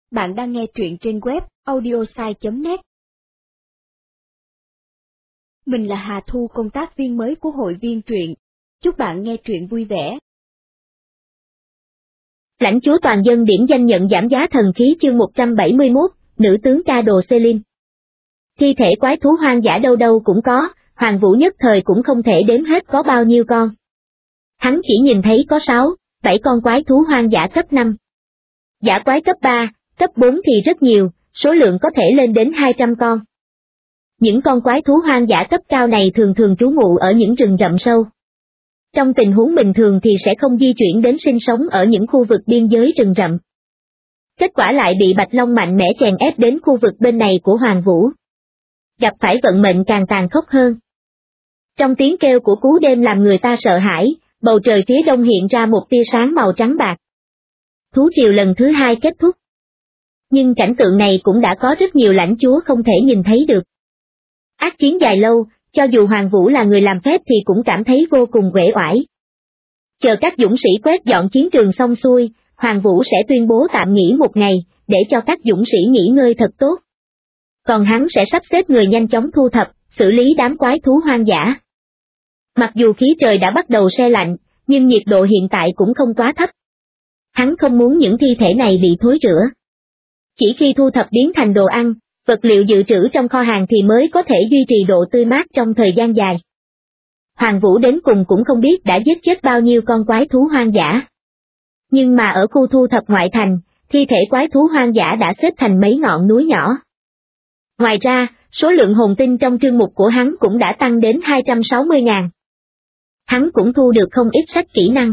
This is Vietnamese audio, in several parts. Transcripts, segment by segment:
Bạn đang nghe truyện trên web audiosai.net. Mình là Hà Thu, công tác viên mới của hội viên truyện. Chúc bạn nghe truyện vui vẻ. Lãnh chúa toàn dân điểm danh nhận giảm giá thần khí chương 171, nữ tướng ca đồ Celine. Thi thể quái thú hoang dã đâu đâu cũng có, Hoàng Vũ nhất thời cũng không thể đếm hết có bao nhiêu con. Hắn chỉ nhìn thấy có 6, 7 con quái thú hoang dã cấp 5. Dã quái cấp 3, cấp 4 thì rất nhiều, số lượng có thể lên đến 200 con. Những con quái thú hoang dã cấp cao này thường thường trú ngụ ở những rừng rậm sâu. Trong tình huống bình thường thì sẽ không di chuyển đến sinh sống ở những khu vực biên giới rừng rậm. Kết quả lại bị Bạch Long mạnh mẽ chèn ép đến khu vực bên này của Hoàng Vũ. Gặp phải vận mệnh càng tàn khốc hơn. Trong tiếng kêu của cú đêm làm người ta sợ hãi, bầu trời phía đông hiện ra một tia sáng màu trắng bạc. Thú triều lần thứ 2 kết thúc. Nhưng cảnh tượng này cũng đã có rất nhiều lãnh chúa không thể nhìn thấy được. Ác chiến dài lâu, cho dù Hoàng Vũ là người làm phép thì cũng cảm thấy vô cùng uể oải. Chờ các dũng sĩ quét dọn chiến trường xong xuôi, Hoàng Vũ sẽ tuyên bố tạm nghỉ một ngày, để cho các dũng sĩ nghỉ ngơi thật tốt. Còn hắn sẽ sắp xếp người nhanh chóng thu thập, xử lý đám quái thú hoang dã. Mặc dù khí trời đã bắt đầu se lạnh, nhưng nhiệt độ hiện tại cũng không quá thấp. Hắn không muốn những thi thể này bị thối rữa. Chỉ khi thu thập biến thành đồ ăn, vật liệu dự trữ trong kho hàng thì mới có thể duy trì độ tươi mát trong thời gian dài. Hoàng Vũ đến cùng cũng không biết đã giết chết bao nhiêu con quái thú hoang dã. Nhưng mà ở khu thu thập ngoại thành, thi thể quái thú hoang dã đã xếp thành mấy ngọn núi nhỏ. Ngoài ra, số lượng hồn tinh trong chương mục của hắn cũng đã tăng đến 260.000. Hắn cũng thu được không ít sách kỹ năng.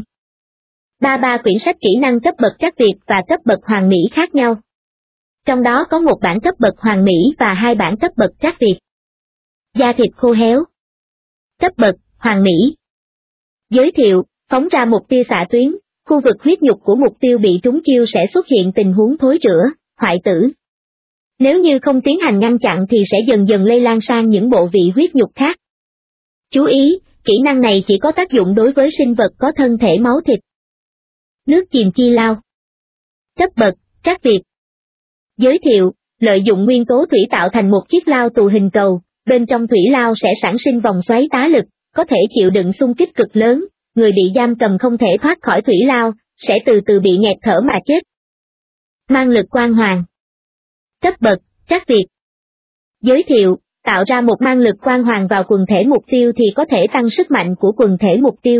Ba quyển sách kỹ năng cấp bậc trắc Việt và cấp bậc hoàng mỹ khác nhau. Trong đó có một bản cấp bậc hoàng mỹ và 2 bản cấp bậc trắc Việt. Da thịt khô héo. Cấp bậc hoàng mỹ. Giới thiệu, phóng ra một tia xạ tuyến, khu vực huyết nhục của mục tiêu bị trúng chiêu sẽ xuất hiện tình huống thối rữa, hoại tử. Nếu như không tiến hành ngăn chặn thì sẽ dần dần lây lan sang những bộ vị huyết nhục khác. Chú ý, kỹ năng này chỉ có tác dụng đối với sinh vật có thân thể máu thịt. Nước chìm chi lao. Cấp bậc trắc Việt. Giới thiệu, lợi dụng nguyên tố thủy tạo thành một chiếc lao tù hình cầu, bên trong thủy lao sẽ sản sinh vòng xoáy tá lực, có thể chịu đựng xung kích cực lớn, người bị giam cầm không thể thoát khỏi thủy lao, sẽ từ từ bị nghẹt thở mà chết. Mang lực quang hoàng. Cấp bậc trắc Việt. Giới thiệu, tạo ra một mang lực quang hoàng vào quần thể mục tiêu thì có thể tăng sức mạnh của quần thể mục tiêu.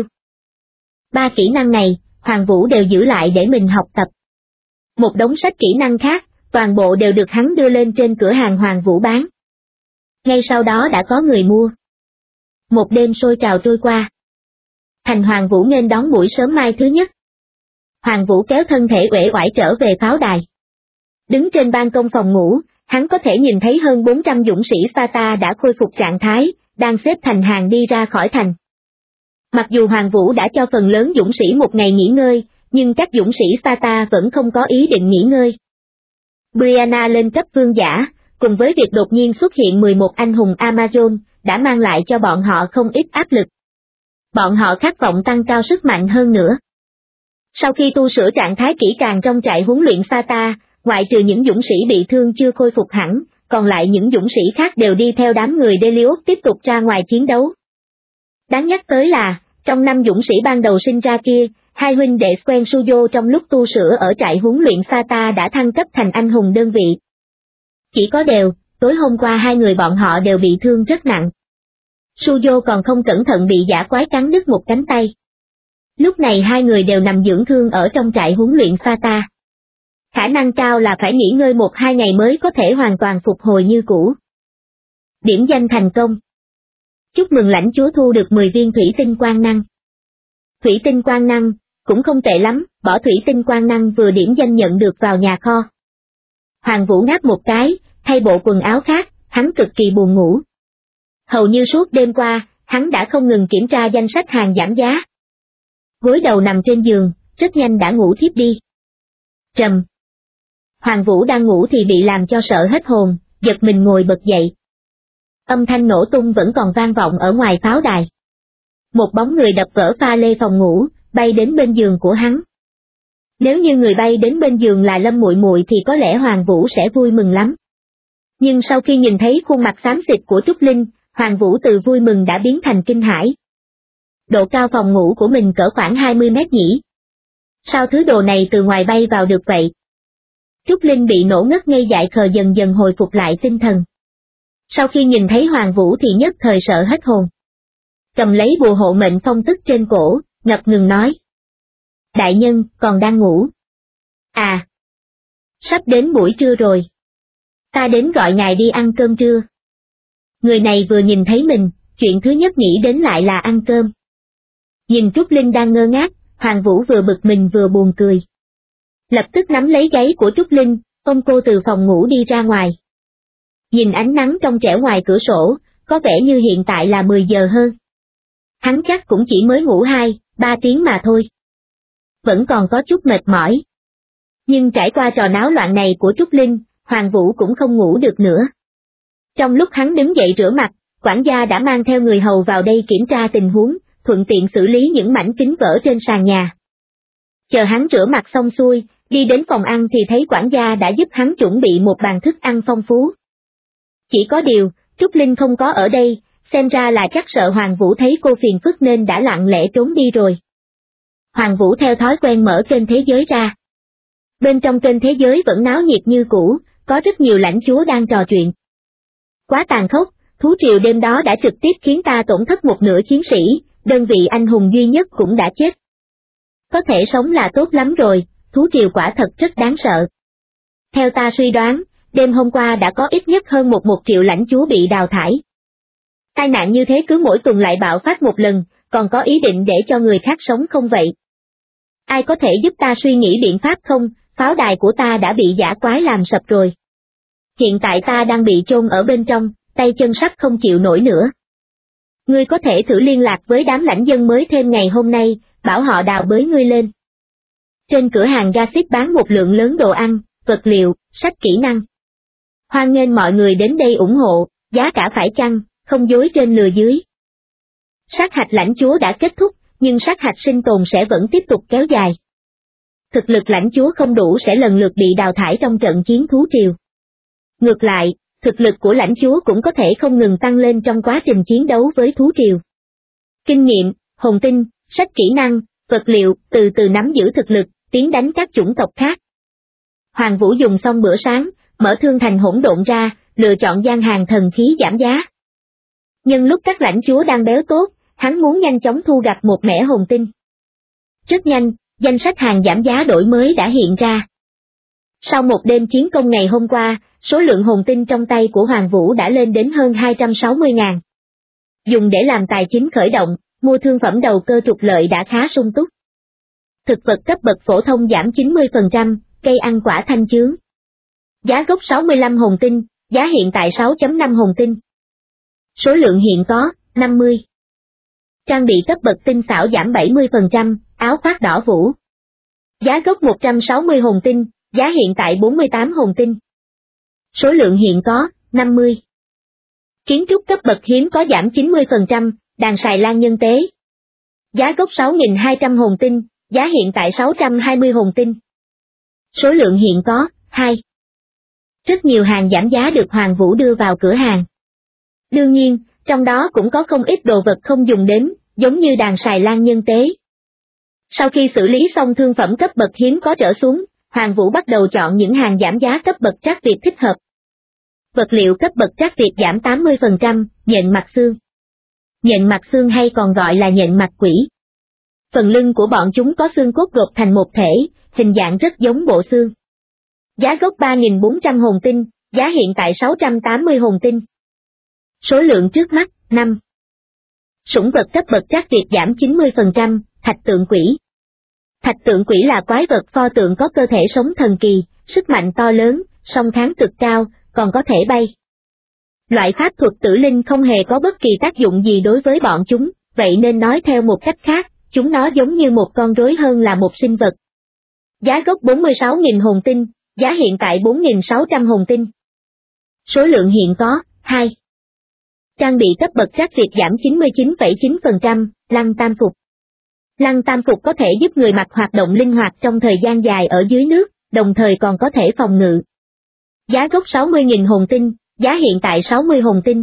3 kỹ năng này, Hoàng Vũ đều giữ lại để mình học tập. Một đống sách kỹ năng khác, toàn bộ đều được hắn đưa lên trên cửa hàng Hoàng Vũ bán. Ngay sau đó đã có người mua. Một đêm sôi trào trôi qua. Thành Hoàng Vũ nghênh đón buổi sớm mai thứ nhất. Hoàng Vũ kéo thân thể uể oải trở về pháo đài. Đứng trên ban công phòng ngủ, hắn có thể nhìn thấy hơn 400 dũng sĩ Sparta đã khôi phục trạng thái, đang xếp thành hàng đi ra khỏi thành. Mặc dù Hoàng Vũ đã cho phần lớn dũng sĩ một ngày nghỉ ngơi, nhưng các dũng sĩ Sparta vẫn không có ý định nghỉ ngơi. Brianna lên cấp vương giả, cùng với việc đột nhiên xuất hiện 11 anh hùng Amazon, đã mang lại cho bọn họ không ít áp lực. Bọn họ khát vọng tăng cao sức mạnh hơn nữa. Sau khi tu sửa trạng thái kỹ càng trong trại huấn luyện Sparta, ngoại trừ những dũng sĩ bị thương chưa khôi phục hẳn, còn lại những dũng sĩ khác đều đi theo đám người Delius tiếp tục ra ngoài chiến đấu. Đáng nhắc tới là, trong 5 dũng sĩ ban đầu sinh ra kia, 2 huynh đệ Squen Suyo trong lúc tu sửa ở trại huấn luyện Sparta đã thăng cấp thành anh hùng đơn vị. Chỉ có điều, tối hôm qua 2 người bọn họ đều bị thương rất nặng. Suyo còn không cẩn thận bị dã quái cắn đứt một cánh tay. Lúc này 2 người đều nằm dưỡng thương ở trong trại huấn luyện Sparta. Khả năng cao là phải nghỉ ngơi 1-2 ngày mới có thể hoàn toàn phục hồi như cũ. Điểm danh thành công. Chúc mừng lãnh chúa thu được 10 viên thủy tinh quang năng. Thủy tinh quang năng, cũng không tệ lắm, bỏ thủy tinh quang năng vừa điểm danh nhận được vào nhà kho. Hoàng Vũ ngáp một cái, thay bộ quần áo khác, hắn cực kỳ buồn ngủ. Hầu như suốt đêm qua, hắn đã không ngừng kiểm tra danh sách hàng giảm giá. Gối đầu nằm trên giường, rất nhanh đã ngủ thiếp đi. Trầm. Hoàng Vũ đang ngủ thì bị làm cho sợ hết hồn, giật mình ngồi bật dậy. Âm thanh nổ tung vẫn còn vang vọng ở ngoài pháo đài. Một bóng người đập vỡ pha lê phòng ngủ, bay đến bên giường của hắn. Nếu như người bay đến bên giường là Lâm muội muội thì có lẽ Hoàng Vũ sẽ vui mừng lắm. Nhưng sau khi nhìn thấy khuôn mặt xám xịt của Trúc Linh, Hoàng Vũ từ vui mừng đã biến thành kinh hãi. Độ cao phòng ngủ của mình cỡ khoảng 20 mét nhỉ? Sao thứ đồ này từ ngoài bay vào được vậy? Trúc Linh bị nổ ngất ngây dại khờ dần dần hồi phục lại tinh thần. Sau khi nhìn thấy Hoàng Vũ thì nhất thời sợ hết hồn. Cầm lấy bùa hộ mệnh phong tức trên cổ, ngập ngừng nói. Đại nhân, còn đang ngủ. À! Sắp đến buổi trưa rồi. Ta đến gọi ngài đi ăn cơm trưa. Người này vừa nhìn thấy mình, chuyện thứ nhất nghĩ đến lại là ăn cơm. Nhìn Trúc Linh đang ngơ ngác, Hoàng Vũ vừa bực mình vừa buồn cười. Lập tức nắm lấy gáy của Trúc Linh, ôm cô từ phòng ngủ đi ra ngoài. Nhìn ánh nắng trong trẻo ngoài cửa sổ, có vẻ như hiện tại là 10 giờ hơn. Hắn chắc cũng chỉ mới ngủ 2-3 tiếng mà thôi. Vẫn còn có chút mệt mỏi. Nhưng trải qua trò náo loạn này của Trúc Linh, Hoàng Vũ cũng không ngủ được nữa. Trong lúc hắn đứng dậy rửa mặt, quản gia đã mang theo người hầu vào đây kiểm tra tình huống, thuận tiện xử lý những mảnh kính vỡ trên sàn nhà. Chờ hắn rửa mặt xong xuôi, đi đến phòng ăn thì thấy quản gia đã giúp hắn chuẩn bị một bàn thức ăn phong phú. Chỉ có điều, Trúc Linh không có ở đây, xem ra là chắc sợ Hoàng Vũ thấy cô phiền phức nên đã lặng lẽ trốn đi rồi. Hoàng Vũ theo thói quen mở kênh thế giới ra. Bên trong kênh thế giới vẫn náo nhiệt như cũ, có rất nhiều lãnh chúa đang trò chuyện. Quá tàn khốc, thú triều đêm đó đã trực tiếp khiến ta tổn thất một nửa chiến sĩ, đơn vị anh hùng duy nhất cũng đã chết. Có thể sống là tốt lắm rồi, thú triều quả thật rất đáng sợ. Theo ta suy đoán, đêm hôm qua đã có ít nhất hơn 1 triệu lãnh chúa bị đào thải. Tai nạn như thế cứ mỗi tuần lại bạo phát một lần, còn có ý định để cho người khác sống không vậy? Ai có thể giúp ta suy nghĩ biện pháp không? Pháo đài của ta đã bị dã quái làm sập rồi. Hiện tại ta đang bị chôn ở bên trong, tay chân sắp không chịu nổi nữa. Ngươi có thể thử liên lạc với đám lãnh dân mới thêm ngày hôm nay, bảo họ đào bới ngươi lên. Trên cửa hàng Gossip bán một lượng lớn đồ ăn, vật liệu, sách kỹ năng. Hoan nghênh mọi người đến đây ủng hộ, giá cả phải chăng, không dối trên lừa dưới. Sát hạch lãnh chúa đã kết thúc, nhưng sát hạch sinh tồn sẽ vẫn tiếp tục kéo dài. Thực lực lãnh chúa không đủ sẽ lần lượt bị đào thải trong trận chiến thú triều. Ngược lại, thực lực của lãnh chúa cũng có thể không ngừng tăng lên trong quá trình chiến đấu với thú triều. Kinh nghiệm, hồn tinh, sách kỹ năng, vật liệu, từ từ nắm giữ thực lực, tiến đánh các chủng tộc khác. Hoàng Vũ dùng xong bữa sáng, mở thương thành hỗn độn ra, lựa chọn gian hàng thần khí giảm giá. Nhưng lúc các lãnh chúa đang béo tốt, hắn muốn nhanh chóng thu gặt một mẻ hồn tinh. Rất nhanh, danh sách hàng giảm giá đổi mới đã hiện ra. Sau một đêm chiến công ngày hôm qua, số lượng hồn tinh trong tay của Hoàng Vũ đã lên đến hơn 260.000. Dùng để làm tài chính khởi động, mua thương phẩm đầu cơ trục lợi đã khá sung túc. Thực vật cấp bậc phổ thông giảm 90%, cây ăn quả thanh chướng. Giá gốc 65 hồn tinh, giá hiện tại 6.5 hồn tinh. Số lượng hiện có, 50. Trang bị cấp bậc tinh xảo giảm 70%, áo khoác đỏ vũ. Giá gốc 160 hồn tinh, giá hiện tại 48 hồn tinh. Số lượng hiện có, 50. Kiến trúc cấp bậc hiếm có giảm 90%, đàn xài lan nhân tế. Giá gốc 6.200 hồn tinh, giá hiện tại 620 hồn tinh. Số lượng hiện có, 2. Rất nhiều hàng giảm giá được Hoàng Vũ đưa vào cửa hàng. Đương nhiên, trong đó cũng có không ít đồ vật không dùng đến, giống như đàn xài lan nhân tế. Sau khi xử lý xong thương phẩm cấp bậc hiếm có trở xuống, Hoàng Vũ bắt đầu chọn những hàng giảm giá cấp bậc trác Việt thích hợp. Vật liệu cấp bậc trác Việt giảm 80%, nhện mặt xương. Nhện mặt xương hay còn gọi là nhện mặt quỷ. Phần lưng của bọn chúng có xương cốt gộp thành một thể, hình dạng rất giống bộ xương. Giá gốc 3.400 hồn tinh, giá hiện tại 680 hồn tinh. Số lượng trước mắt, 5. Sủng vật cấp bậc trác Việt giảm 90%, thạch tượng quỷ. Thạch tượng quỷ là quái vật pho tượng có cơ thể sống thần kỳ, sức mạnh to lớn, song kháng cực cao, còn có thể bay. Loại pháp thuật tử linh không hề có bất kỳ tác dụng gì đối với bọn chúng, vậy nên nói theo một cách khác, chúng nó giống như một con rối hơn là một sinh vật. Giá gốc 46.000 hồn tinh, giá hiện tại 4.600 hồn tinh. Số lượng hiện có, 2. Trang bị cấp bậc trác Việt giảm 99,9%, lăng tam phục. Lăng tam phục có thể giúp người mặc hoạt động linh hoạt trong thời gian dài ở dưới nước, đồng thời còn có thể phòng ngự. Giá gốc 60.000 hồn tinh, giá hiện tại 60 hồn tinh.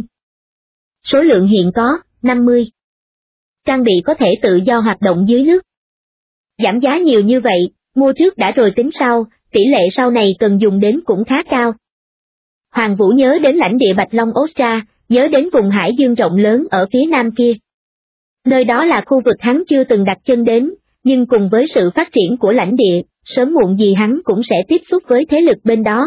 Số lượng hiện có, 50. Trang bị có thể tự do hoạt động dưới nước. Giảm giá nhiều như vậy, mua trước đã rồi tính sau, tỷ lệ sau này cần dùng đến cũng khá cao. Hoàng Vũ nhớ đến lãnh địa Bạch Long Ostra, nhớ đến vùng hải dương rộng lớn ở phía nam kia. Nơi đó là khu vực hắn chưa từng đặt chân đến, nhưng cùng với sự phát triển của lãnh địa, sớm muộn gì hắn cũng sẽ tiếp xúc với thế lực bên đó.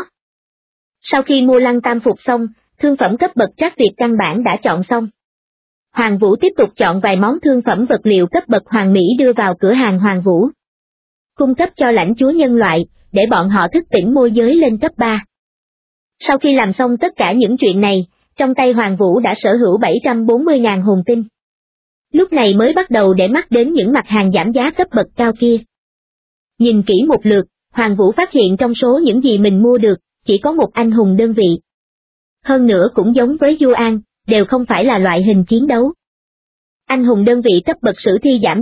Sau khi mua lăng tam phục xong, thương phẩm cấp bậc trắc tuyệt căn bản đã chọn xong. Hoàng Vũ tiếp tục chọn vài món thương phẩm vật liệu cấp bậc hoàn mỹ đưa vào cửa hàng Hoàng Vũ. Cung cấp cho lãnh chúa nhân loại, để bọn họ thức tỉnh môi giới lên cấp 3. Sau khi làm xong tất cả những chuyện này, trong tay Hoàng Vũ đã sở hữu 740.000 hồn tinh. Lúc này mới bắt đầu để mắt đến những mặt hàng giảm giá cấp bậc cao kia. Nhìn kỹ một lượt, Hoàng Vũ phát hiện trong số những gì mình mua được, chỉ có một anh hùng đơn vị. Hơn nữa cũng giống với Du An, đều không phải là loại hình chiến đấu. Anh hùng đơn vị cấp bậc sử thi giảm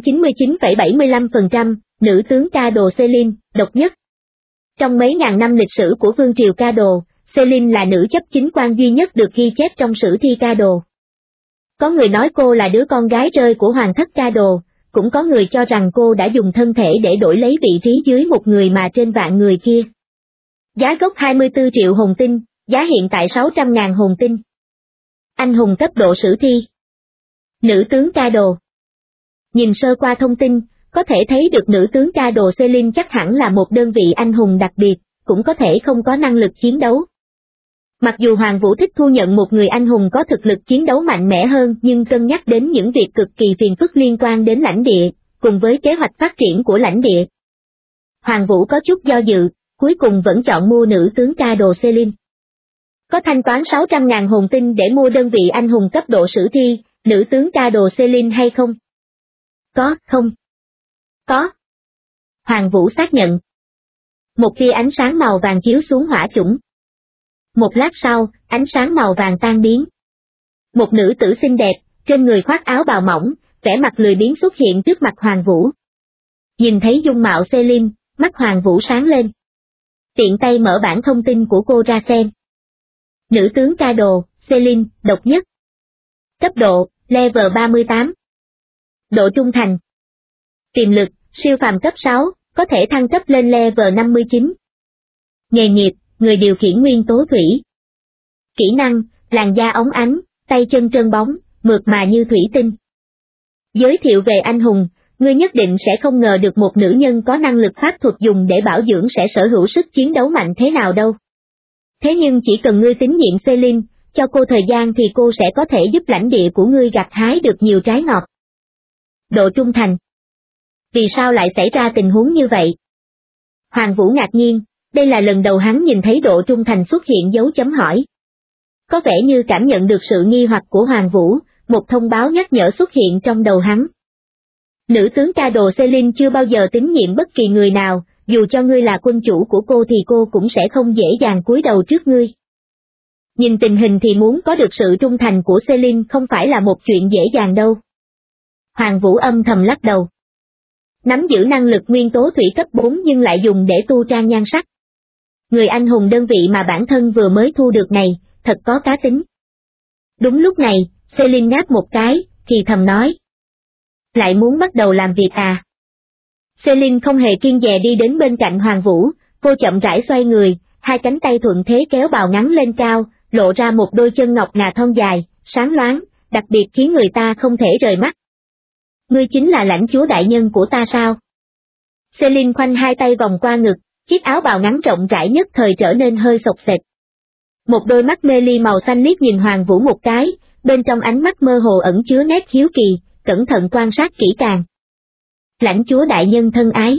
99,75%, nữ tướng Ca Đồ Celine, độc nhất. Trong mấy ngàn năm lịch sử của vương triều Ca Đồ, Celine là nữ chấp chính quan duy nhất được ghi chép trong sử thi Ca Đồ. Có người nói cô là đứa con gái rơi của hoàng thất Ca Đồ, cũng có người cho rằng cô đã dùng thân thể để đổi lấy vị trí dưới một người mà trên vạn người kia. Giá gốc 24 triệu hồn tinh, giá hiện tại 600.000 hồn tinh. Anh hùng cấp độ sử thi. Nữ tướng Ca Đồ. Nhìn sơ qua thông tin, có thể thấy được nữ tướng Ca Đồ Celine chắc hẳn là một đơn vị anh hùng đặc biệt, cũng có thể không có năng lực chiến đấu. Mặc dù Hoàng Vũ thích thu nhận một người anh hùng có thực lực chiến đấu mạnh mẽ hơn, nhưng cân nhắc đến những việc cực kỳ phiền phức liên quan đến lãnh địa, cùng với kế hoạch phát triển của lãnh địa, Hoàng Vũ có chút do dự, cuối cùng vẫn chọn mua nữ tướng Ca Đồ Celine. Có thanh toán 600.000 hồn tinh để mua đơn vị anh hùng cấp độ sử thi, nữ tướng Ca Đồ Celine hay không? Có, không? Có. Hoàng Vũ xác nhận. Một tia ánh sáng màu vàng chiếu xuống hỏa chủng. Một lát sau, ánh sáng màu vàng tan biến. Một nữ tử xinh đẹp, trên người khoác áo bào mỏng, vẻ mặt lười biếng xuất hiện trước mặt Hoàng Vũ. Nhìn thấy dung mạo Celine, mắt Hoàng Vũ sáng lên. Tiện tay mở bản thông tin của cô ra xem. Nữ tướng Ca Đồ, Celine, độc nhất. Cấp độ, level 38. Độ trung thành. Tiềm lực, siêu phàm cấp 6, có thể thăng cấp lên level 59. Nghề nghiệp, người điều khiển nguyên tố thủy. Kỹ năng, làn da óng ánh, tay chân trơn bóng, mượt mà như thủy tinh. Giới thiệu về anh hùng, ngươi nhất định sẽ không ngờ được một nữ nhân có năng lực pháp thuật dùng để bảo dưỡng sẽ sở hữu sức chiến đấu mạnh thế nào đâu. Thế nhưng chỉ cần ngươi tín nhiệm Celine, cho cô thời gian thì cô sẽ có thể giúp lãnh địa của ngươi gặt hái được nhiều trái ngọt. Độ trung thành. Vì sao lại xảy ra tình huống như vậy? Hoàng Vũ ngạc nhiên, đây là lần đầu hắn nhìn thấy độ trung thành xuất hiện dấu chấm hỏi. Có vẻ như cảm nhận được sự nghi hoặc của Hoàng Vũ, một thông báo nhắc nhở xuất hiện trong đầu hắn. Nữ tướng Ca Đồ Celine chưa bao giờ tín nhiệm bất kỳ người nào, dù cho ngươi là quân chủ của cô thì cô cũng sẽ không dễ dàng cúi đầu trước ngươi. Nhìn tình hình thì muốn có được sự trung thành của Celine không phải là một chuyện dễ dàng đâu. Hoàng Vũ âm thầm lắc đầu. Nắm giữ năng lực nguyên tố thủy cấp 4 nhưng lại dùng để tu trang nhan sắc. Người anh hùng đơn vị mà bản thân vừa mới thu được này, thật có cá tính. Đúng lúc này, Celine ngáp một cái, thì thầm nói. Lại muốn bắt đầu làm việc à? Celine không hề kiêng dè đi đến bên cạnh Hoàng Vũ, cô chậm rãi xoay người, hai cánh tay thuận thế kéo bào ngắn lên cao, lộ ra một đôi chân ngọc ngà thon dài, sáng loáng, đặc biệt khiến người ta không thể rời mắt. Ngươi chính là lãnh chúa đại nhân của ta sao? Celine khoanh hai tay vòng qua ngực, chiếc áo bào ngắn rộng rãi nhất thời trở nên hơi xộc xệch. Một đôi mắt mê ly màu xanh liếc nhìn Hoàng Vũ một cái, bên trong ánh mắt mơ hồ ẩn chứa nét hiếu kỳ, cẩn thận quan sát kỹ càng. Lãnh chúa đại nhân thân ái.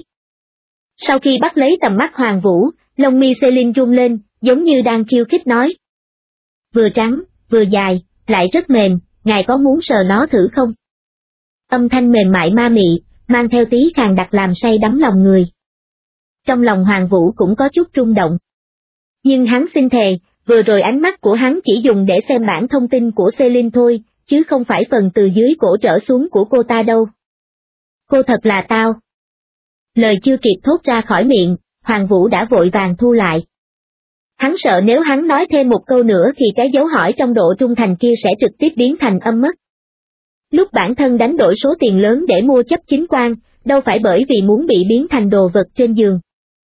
Sau khi bắt lấy tầm mắt Hoàng Vũ, lông mi Celine rung lên, giống như đang khiêu khích nói. Vừa trắng, vừa dài, lại rất mềm, ngài có muốn sờ nó thử không? Âm thanh mềm mại ma mị, mang theo tí khàn đặc làm say đắm lòng người. Trong lòng Hoàng Vũ cũng có chút rung động. Nhưng hắn xin thề, vừa rồi ánh mắt của hắn chỉ dùng để xem bản thông tin của Celine thôi, chứ không phải phần từ dưới cổ trở xuống của cô ta đâu. Cô thật là tao. Lời chưa kịp thốt ra khỏi miệng, Hoàng Vũ đã vội vàng thu lại. Hắn sợ nếu hắn nói thêm một câu nữa thì cái dấu hỏi trong độ trung thành kia sẽ trực tiếp biến thành âm mất. Lúc bản thân đánh đổi số tiền lớn để mua chấp chính quan, đâu phải bởi vì muốn bị biến thành đồ vật trên giường.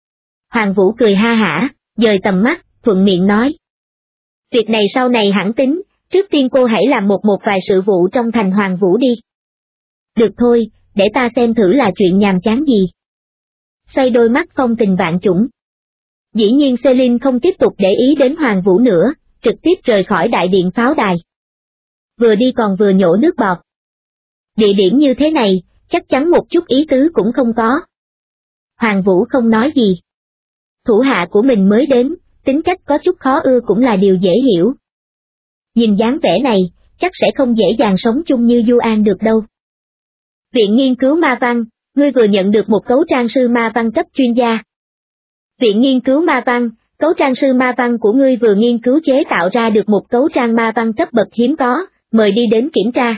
Hoàng Vũ cười ha hả, dời tầm mắt, thuận miệng nói. Việc này sau này hẳn tính, trước tiên cô hãy làm một vài sự vụ trong thành Hoàng Vũ đi. Được thôi, để ta xem thử là chuyện nhàm chán gì. Xoay đôi mắt phong tình vạn chủng. Dĩ nhiên Celine không tiếp tục để ý đến Hoàng Vũ nữa, trực tiếp rời khỏi đại điện pháo đài. Vừa đi còn vừa nhổ nước bọt. Địa điểm như thế này, chắc chắn một chút ý tứ cũng không có. Hoàng Vũ không nói gì. Thủ hạ của mình mới đến, tính cách có chút khó ưa cũng là điều dễ hiểu. Nhìn dáng vẻ này, chắc sẽ không dễ dàng sống chung như Du An được đâu. Viện nghiên cứu ma văn, ngươi vừa nhận được một cấu trang sư ma văn cấp chuyên gia. Viện nghiên cứu ma văn, cấu trang sư ma văn của ngươi vừa nghiên cứu chế tạo ra được một cấu trang ma văn cấp bậc hiếm có, mời đi đến kiểm tra.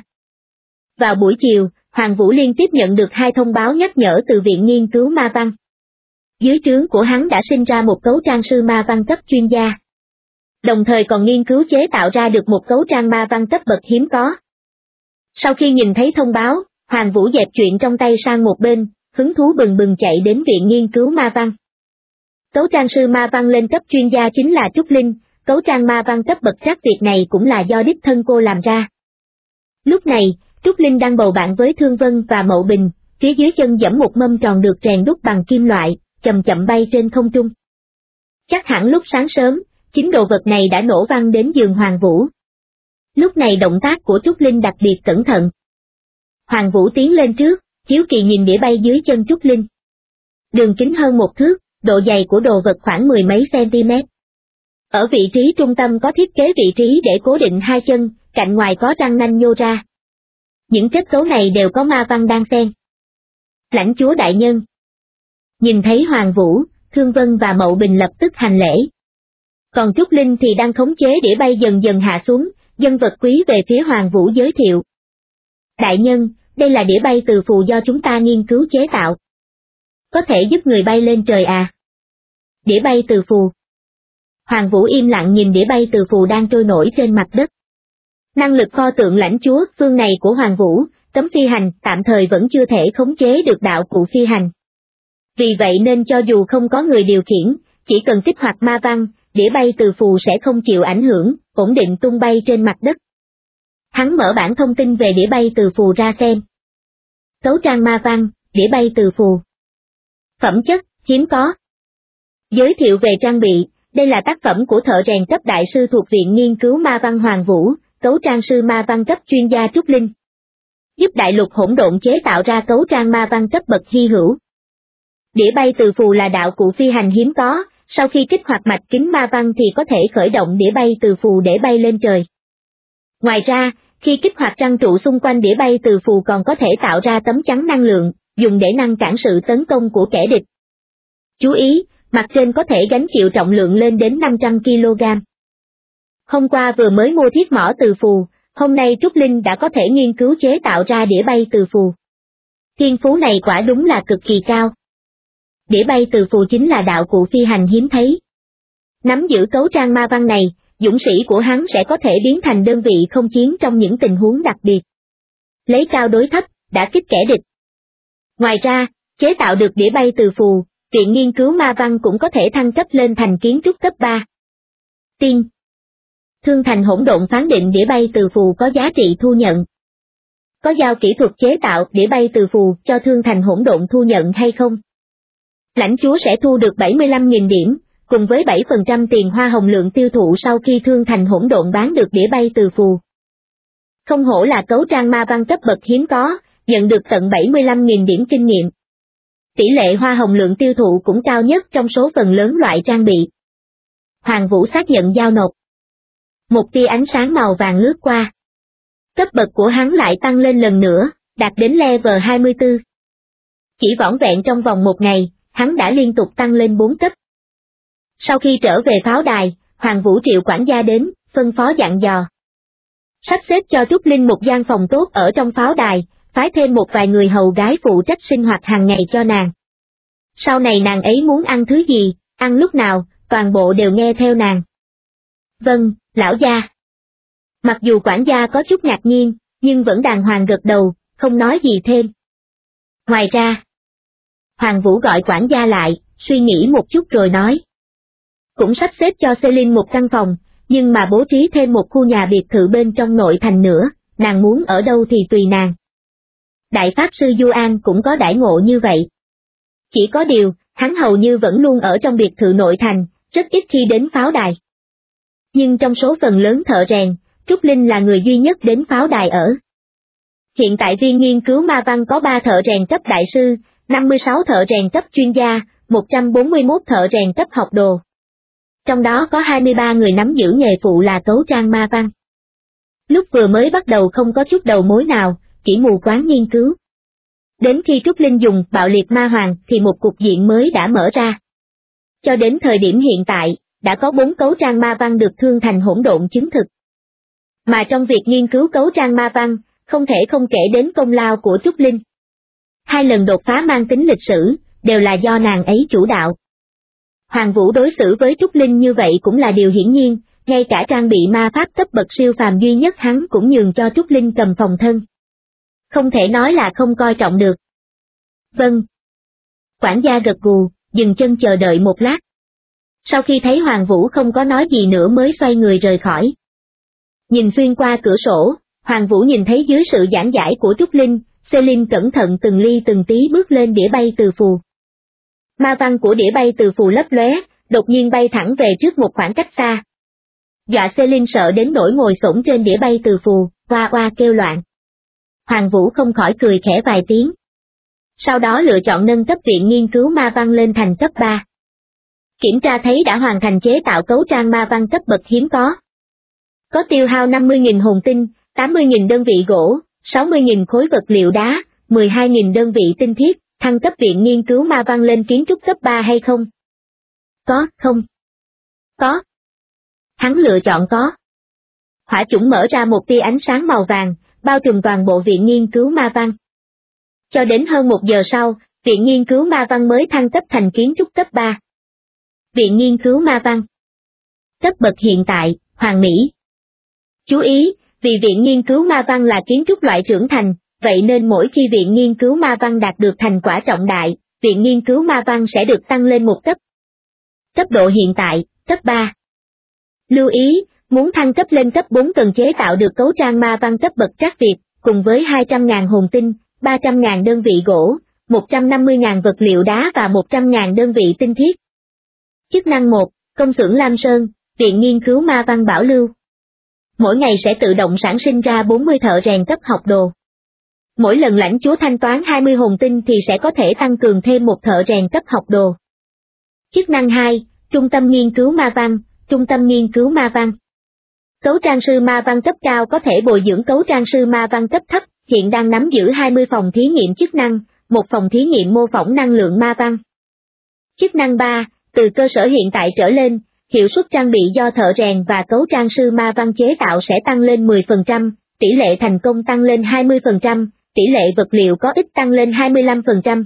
Vào buổi chiều, Hoàng Vũ liên tiếp nhận được 2 thông báo nhắc nhở từ Viện nghiên cứu ma văn. Dưới trướng của hắn đã sinh ra một cấu trang sư ma văn cấp chuyên gia. Đồng thời còn nghiên cứu chế tạo ra được một cấu trang ma văn cấp bậc hiếm có. Sau khi nhìn thấy thông báo, Hoàng Vũ dẹp chuyện trong tay sang một bên, hứng thú bừng bừng chạy đến Viện nghiên cứu ma văn. Cấu trang sư ma văn lên cấp chuyên gia chính là Trúc Linh, cấu trang ma văn cấp bậc trắc việc này cũng là do đích thân cô làm ra. Lúc này, Trúc Linh đang bầu bạn với Thương Vân và Mậu Bình, phía dưới chân giẫm một mâm tròn được rèn đúc bằng kim loại, chậm chậm bay trên không trung. Chắc hẳn lúc sáng sớm, chính đồ vật này đã nổ văng đến giường Hoàng Vũ. Lúc này động tác của Trúc Linh đặc biệt cẩn thận. Hoàng Vũ tiến lên trước, hiếu kỳ nhìn đĩa bay dưới chân Trúc Linh. Đường kính hơn 1 thước, độ dày của đồ vật khoảng 10 mấy cm. Ở vị trí trung tâm có thiết kế vị trí để cố định 2 chân, cạnh ngoài có răng nanh nhô ra. Những kết cấu này đều có ma văn đan xen. Lãnh chúa đại nhân. Nhìn thấy Hoàng Vũ, Thương Vân và Mậu Bình lập tức hành lễ. Còn Trúc Linh thì đang khống chế đĩa bay dần dần hạ xuống, dân vật quý về phía Hoàng Vũ giới thiệu. Đại nhân, đây là đĩa bay từ phù do chúng ta nghiên cứu chế tạo. Có thể giúp người bay lên trời à? Đĩa bay từ phù. Hoàng Vũ im lặng nhìn đĩa bay từ phù đang trôi nổi trên mặt đất. Năng lực pho tượng lãnh chúa phương này của Hoàng Vũ, tấm phi hành tạm thời vẫn chưa thể khống chế được đạo cụ phi hành. Vì vậy nên cho dù không có người điều khiển, chỉ cần kích hoạt ma văn, đĩa bay từ phù sẽ không chịu ảnh hưởng, ổn định tung bay trên mặt đất. Hắn mở bản thông tin về đĩa bay từ phù ra xem. Cấu trang ma văn, đĩa bay từ phù. Phẩm chất, hiếm có. Giới thiệu về trang bị, đây là tác phẩm của thợ rèn cấp đại sư thuộc Viện nghiên cứu ma văn Hoàng Vũ, cấu trang sư ma văn cấp chuyên gia Trúc Linh. Giúp đại lục hỗn độn chế tạo ra cấu trang ma văn cấp bậc hy hữu. Đĩa bay từ phù là đạo cụ phi hành hiếm có, sau khi kích hoạt mạch kính ma văn thì có thể khởi động đĩa bay từ phù để bay lên trời. Ngoài ra, khi kích hoạt răng trụ xung quanh đĩa bay từ phù còn có thể tạo ra tấm chắn năng lượng, dùng để ngăn cản sự tấn công của kẻ địch. Chú ý, mặt trên có thể gánh chịu trọng lượng lên đến 500 kg. Hôm qua vừa mới mua thiết mỏ từ phù, hôm nay Trúc Linh đã có thể nghiên cứu chế tạo ra đĩa bay từ phù. Thiên phú này quả đúng là cực kỳ cao. Đĩa bay từ phù chính là đạo cụ phi hành hiếm thấy. Nắm giữ cấu trang ma văn này, dũng sĩ của hắn sẽ có thể biến thành đơn vị không chiến trong những tình huống đặc biệt. Lấy cao đối thấp, đả kích kẻ địch. Ngoài ra, chế tạo được đĩa bay từ phù, Viện nghiên cứu ma văn cũng có thể thăng cấp lên thành kiến trúc cấp 3. Tiên. Thương thành hỗn độn phán định đĩa bay từ phù có giá trị thu nhận. Có giao kỹ thuật chế tạo đĩa bay từ phù cho thương thành hỗn độn thu nhận hay không? Lãnh chúa sẽ thu được 75.000 điểm, cùng với 7% tiền hoa hồng lượng tiêu thụ sau khi thương thành hỗn độn bán được đĩa bay từ phù. Không hổ là cấu trang ma văn cấp bậc hiếm có, nhận được tận 75.000 điểm kinh nghiệm. Tỷ lệ hoa hồng lượng tiêu thụ cũng cao nhất trong số phần lớn loại trang bị. Hoàng Vũ xác nhận giao nộp. Một tia ánh sáng màu vàng lướt qua. Cấp bậc của hắn lại tăng lên lần nữa, đạt đến level 24. Chỉ vỏn vẹn trong vòng 1 ngày, hắn đã liên tục tăng lên 4 cấp. Sau khi trở về pháo đài, Hoàng Vũ triệu quản gia đến, phân phó dặn dò. Sắp xếp cho Trúc Linh một gian phòng tốt ở trong pháo đài, phái thêm một vài người hầu gái phụ trách sinh hoạt hàng ngày cho nàng. Sau này nàng ấy muốn ăn thứ gì, ăn lúc nào, toàn bộ đều nghe theo nàng. Vâng, lão gia. Mặc dù quản gia có chút ngạc nhiên, nhưng vẫn đàng hoàng gật đầu, không nói gì thêm. Ngoài ra, Hoàng Vũ gọi quản gia lại, suy nghĩ một chút rồi nói. Cũng sắp xếp cho Celine một căn phòng, nhưng mà bố trí thêm một khu nhà biệt thự bên trong nội thành nữa, nàng muốn ở đâu thì tùy nàng. Đại Pháp Sư Du An cũng có đãi ngộ như vậy. Chỉ có điều, hắn hầu như vẫn luôn ở trong biệt thự nội thành, rất ít khi đến pháo đài. Nhưng trong số phần lớn thợ rèn, Trúc Linh là người duy nhất đến pháo đài ở. Hiện tại viên nghiên cứu ma văn có 3 thợ rèn cấp đại sư, 56 thợ rèn cấp chuyên gia, 141 thợ rèn cấp học đồ. Trong đó có 23 người nắm giữ nghề phụ là cấu trang ma văn. Lúc vừa mới bắt đầu không có chút đầu mối nào, chỉ mù quáng nghiên cứu. Đến khi Trúc Linh dùng bạo liệt ma hoàng thì một cục diện mới đã mở ra. Cho đến thời điểm hiện tại, đã có 4 cấu trang ma văn được thương thành hỗn độn chứng thực. Mà trong việc nghiên cứu cấu trang ma văn, không thể không kể đến công lao của Trúc Linh. 2 lần đột phá mang tính lịch sử, đều là do nàng ấy chủ đạo. Hoàng Vũ đối xử với Trúc Linh như vậy cũng là điều hiển nhiên, ngay cả trang bị ma pháp cấp bậc siêu phàm duy nhất hắn cũng nhường cho Trúc Linh cầm phòng thân. Không thể nói là không coi trọng được. Vâng. Quản gia gật gù, dừng chân chờ đợi một lát. Sau khi thấy Hoàng Vũ không có nói gì nữa mới xoay người rời khỏi. Nhìn xuyên qua cửa sổ, Hoàng Vũ nhìn thấy dưới sự giảng giải của Trúc Linh, Celine cẩn thận từng ly từng tí bước lên đĩa bay từ phù. Ma văn của đĩa bay từ phù lấp lóe, đột nhiên bay thẳng về trước một khoảng cách xa. Dọa Celine sợ đến nỗi ngồi xổm trên đĩa bay từ phù, oa oa kêu loạn. Hoàng Vũ không khỏi cười khẽ vài tiếng. Sau đó lựa chọn nâng cấp viện nghiên cứu ma văn lên thành cấp 3. Kiểm tra thấy đã hoàn thành chế tạo cấu trang ma văn cấp bậc hiếm có. Có tiêu hao 50.000 hồn tinh, 80.000 đơn vị gỗ, 60.000 khối vật liệu đá, 12.000 đơn vị tinh thiết, thăng cấp viện nghiên cứu ma văn lên kiến trúc cấp 3 hay không? Có, không? Có. Hắn lựa chọn có. Hỏa chủng mở ra một tia ánh sáng màu vàng, bao trùm toàn bộ viện nghiên cứu ma văn. Cho đến hơn 1 giờ sau, viện nghiên cứu ma văn mới thăng cấp thành kiến trúc cấp 3. Viện nghiên cứu ma văn. Cấp bậc hiện tại, hoàn mỹ. Chú ý, vì viện nghiên cứu ma văn là kiến trúc loại trưởng thành, vậy nên mỗi khi viện nghiên cứu ma văn đạt được thành quả trọng đại, viện nghiên cứu ma văn sẽ được tăng lên một cấp. Cấp độ hiện tại, cấp 3. Lưu ý, muốn thăng cấp lên cấp 4 cần chế tạo được cấu trang ma văn cấp bậc trác Việt, cùng với 200.000 hồn tinh, 300.000 đơn vị gỗ, 150.000 vật liệu đá và 100.000 đơn vị tinh thiết. Chức năng 1, công xưởng Lam Sơn, viện nghiên cứu ma văn bảo lưu. Mỗi ngày sẽ tự động sản sinh ra 40 thợ rèn cấp học đồ. Mỗi lần lãnh chúa thanh toán 20 hồn tinh thì sẽ có thể tăng cường thêm một thợ rèn cấp học đồ. Chức năng 2, trung tâm nghiên cứu ma văn, trung tâm nghiên cứu ma văn. Cấu trang sư ma văn cấp cao có thể bồi dưỡng cấu trang sư ma văn cấp thấp, hiện đang nắm giữ 20 phòng thí nghiệm chức năng, một phòng thí nghiệm mô phỏng năng lượng ma văn. Chức năng 3, từ cơ sở hiện tại trở lên, hiệu suất trang bị do thợ rèn và cấu trang sư ma văn chế tạo sẽ tăng lên 10%, tỷ lệ thành công tăng lên 20%, tỷ lệ vật liệu có ích tăng lên 25%.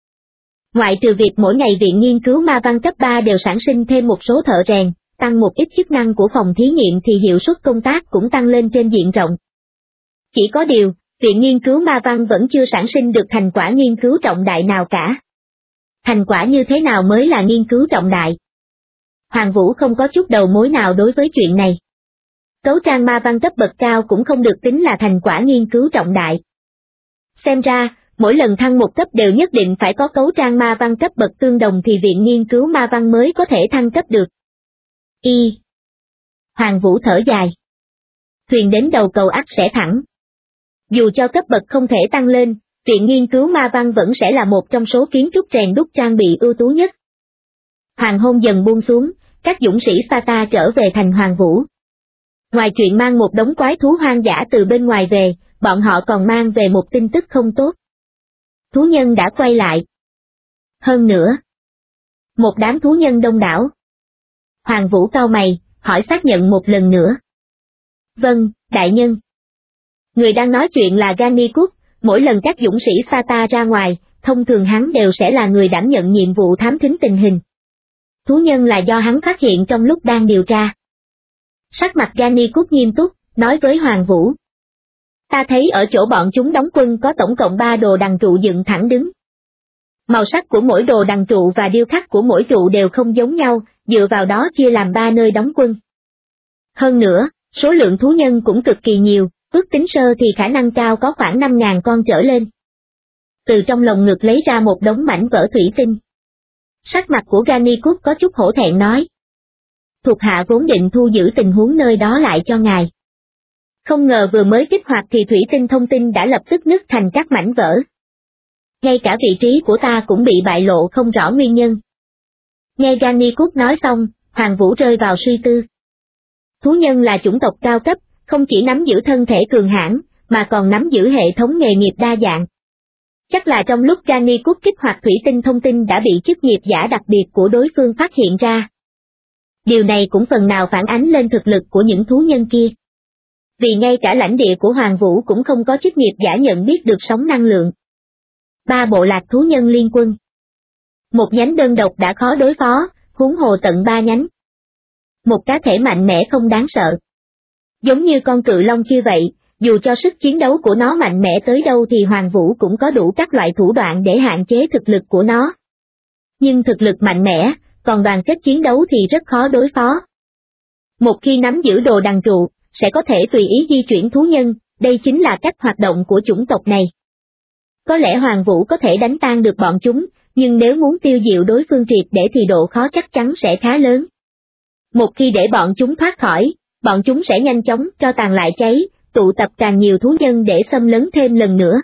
Ngoại trừ việc mỗi ngày viện nghiên cứu ma văn cấp 3 đều sản sinh thêm một số thợ rèn, tăng một ít chức năng của phòng thí nghiệm thì hiệu suất công tác cũng tăng lên trên diện rộng. Chỉ có điều, viện nghiên cứu ma văn vẫn chưa sản sinh được thành quả nghiên cứu trọng đại nào cả. Thành quả như thế nào mới là nghiên cứu trọng đại? Hoàng Vũ không có chút đầu mối nào đối với chuyện này. Cấu trang ma văn cấp bậc cao cũng không được tính là thành quả nghiên cứu trọng đại. Xem ra, mỗi lần thăng một cấp đều nhất định phải có cấu trang ma văn cấp bậc tương đồng thì viện nghiên cứu ma văn mới có thể thăng cấp được. Hoàng Vũ thở dài. Thuyền đến đầu cầu ắt sẽ thẳng. Dù cho cấp bậc không thể tăng lên, viện nghiên cứu ma văn vẫn sẽ là một trong số kiến trúc rèn đúc trang bị ưu tú nhất. Hoàng hôn dần buông xuống, các dũng sĩ Sparta trở về thành Hoàng Vũ. Ngoài chuyện mang một đống quái thú hoang dã từ bên ngoài về, bọn họ còn mang về một tin tức không tốt. Thú nhân đã quay lại. Hơn nữa, một đám thú nhân đông đảo. Hoàng Vũ cau mày, hỏi xác nhận một lần nữa. Vâng, đại nhân. Người đang nói chuyện là Gannicus, mỗi lần các dũng sĩ Sparta ra ngoài, thông thường hắn đều sẽ là người đảm nhận nhiệm vụ thám thính tình hình. Thú nhân là do hắn phát hiện trong lúc đang điều tra. Sắc mặt Gannicus nghiêm túc, nói với Hoàng Vũ. Ta thấy ở chỗ bọn chúng đóng quân có tổng cộng 3 đồ đằng trụ dựng thẳng đứng. Màu sắc của mỗi đồ đằng trụ và điêu khắc của mỗi trụ đều không giống nhau, dựa vào đó chia làm 3 nơi đóng quân. Hơn nữa, số lượng thú nhân cũng cực kỳ nhiều, ước tính sơ thì khả năng cao có khoảng 5.000 con trở lên. Từ trong lồng ngực lấy ra một đống mảnh vỡ thủy tinh. Sắc mặt của Gannicus có chút hổ thẹn nói. Thuộc hạ vốn định thu giữ tình huống nơi đó lại cho ngài. Không ngờ vừa mới kích hoạt thì thủy tinh thông tin đã lập tức nứt thành các mảnh vỡ. Ngay cả vị trí của ta cũng bị bại lộ không rõ nguyên nhân. Nghe Gannicus nói xong, Hoàng Vũ rơi vào suy tư. Thú nhân là chủng tộc cao cấp, không chỉ nắm giữ thân thể cường hãn, mà còn nắm giữ hệ thống nghề nghiệp đa dạng. Chắc là trong lúc Gannicus kích hoạt thủy tinh thông tin đã bị chức nghiệp giả đặc biệt của đối phương phát hiện ra. Điều này cũng phần nào phản ánh lên thực lực của những thú nhân kia. Vì ngay cả lãnh địa của Hoàng Vũ cũng không có chức nghiệp giả nhận biết được sóng năng lượng. 3 bộ lạc thú nhân liên quân. Một nhánh đơn độc đã khó đối phó, huống hồ tận 3 nhánh. Một cá thể mạnh mẽ không đáng sợ. Giống như con cự long kia vậy, dù cho sức chiến đấu của nó mạnh mẽ tới đâu thì Hoàng Vũ cũng có đủ các loại thủ đoạn để hạn chế thực lực của nó. Nhưng thực lực mạnh mẽ, còn đoàn kết chiến đấu thì rất khó đối phó. Một khi nắm giữ đồ đằng trụ, sẽ có thể tùy ý di chuyển thú nhân, đây chính là cách hoạt động của chủng tộc này. Có lẽ Hoàng Vũ có thể đánh tan được bọn chúng, nhưng nếu muốn tiêu diệu đối phương triệt để thì độ khó chắc chắn sẽ khá lớn. Một khi để bọn chúng thoát khỏi, bọn chúng sẽ nhanh chóng cho tàn lại cháy, tụ tập càng nhiều thú nhân để xâm lấn thêm lần nữa.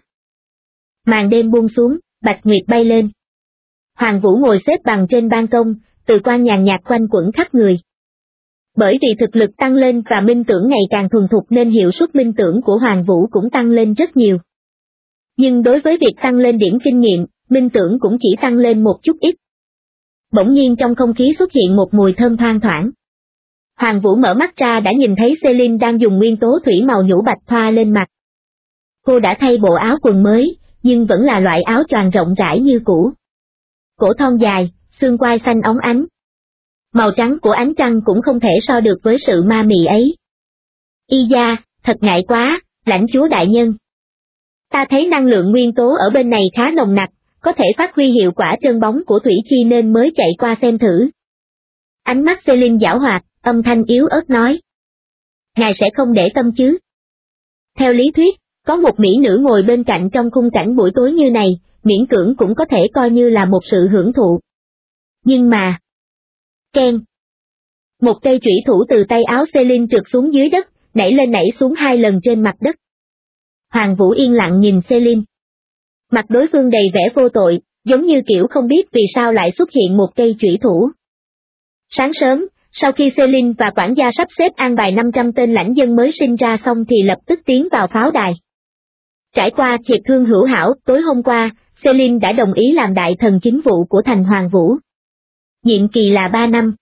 Màn đêm buông xuống, bạch nguyệt bay lên. Hoàng Vũ ngồi xếp bằng trên ban công, từ quan nhàn nhạt quanh quẩn khắp người. Bởi vì thực lực tăng lên và minh tưởng ngày càng thuần thục nên hiệu suất minh tưởng của Hoàng Vũ cũng tăng lên rất nhiều. Nhưng đối với việc tăng lên điểm kinh nghiệm, minh tưởng cũng chỉ tăng lên một chút ít. Bỗng nhiên trong không khí xuất hiện một mùi thơm thoang thoảng. Hoàng Vũ mở mắt ra đã nhìn thấy Celine đang dùng nguyên tố thủy màu nhũ bạch thoa lên mặt. Cô đã thay bộ áo quần mới, nhưng vẫn là loại áo choàng rộng rãi như cũ. Cổ thon dài, xương quai xanh óng ánh. Màu trắng của ánh trăng cũng không thể so được với sự ma mị ấy. Y da, thật ngại quá, lãnh chúa đại nhân. Ta thấy năng lượng nguyên tố ở bên này khá nồng nặc, có thể phát huy hiệu quả trơn bóng của thủy chi nên mới chạy qua xem thử. Ánh mắt Celine giảo hoạt, âm thanh yếu ớt nói. Ngài sẽ không để tâm chứ? Theo lý thuyết, có một mỹ nữ ngồi bên cạnh trong khung cảnh buổi tối như này, miễn cưỡng cũng có thể coi như là một sự hưởng thụ. Nhưng mà... Keng. Một cây chủy thủ từ tay áo Celine trượt xuống dưới đất, nảy lên nảy xuống 2 lần trên mặt đất. Hoàng Vũ yên lặng nhìn Celine. Mặt đối phương đầy vẻ vô tội, giống như kiểu không biết vì sao lại xuất hiện một cây chủy thủ. Sáng sớm, sau khi Celine và quản gia sắp xếp an bài 500 tên lãnh dân mới sinh ra xong thì lập tức tiến vào pháo đài. Trải qua hiệp thương hữu hảo, tối hôm qua, Celine đã đồng ý làm đại thần chính vụ của thành Hoàng Vũ. Nhiệm kỳ là 3 năm.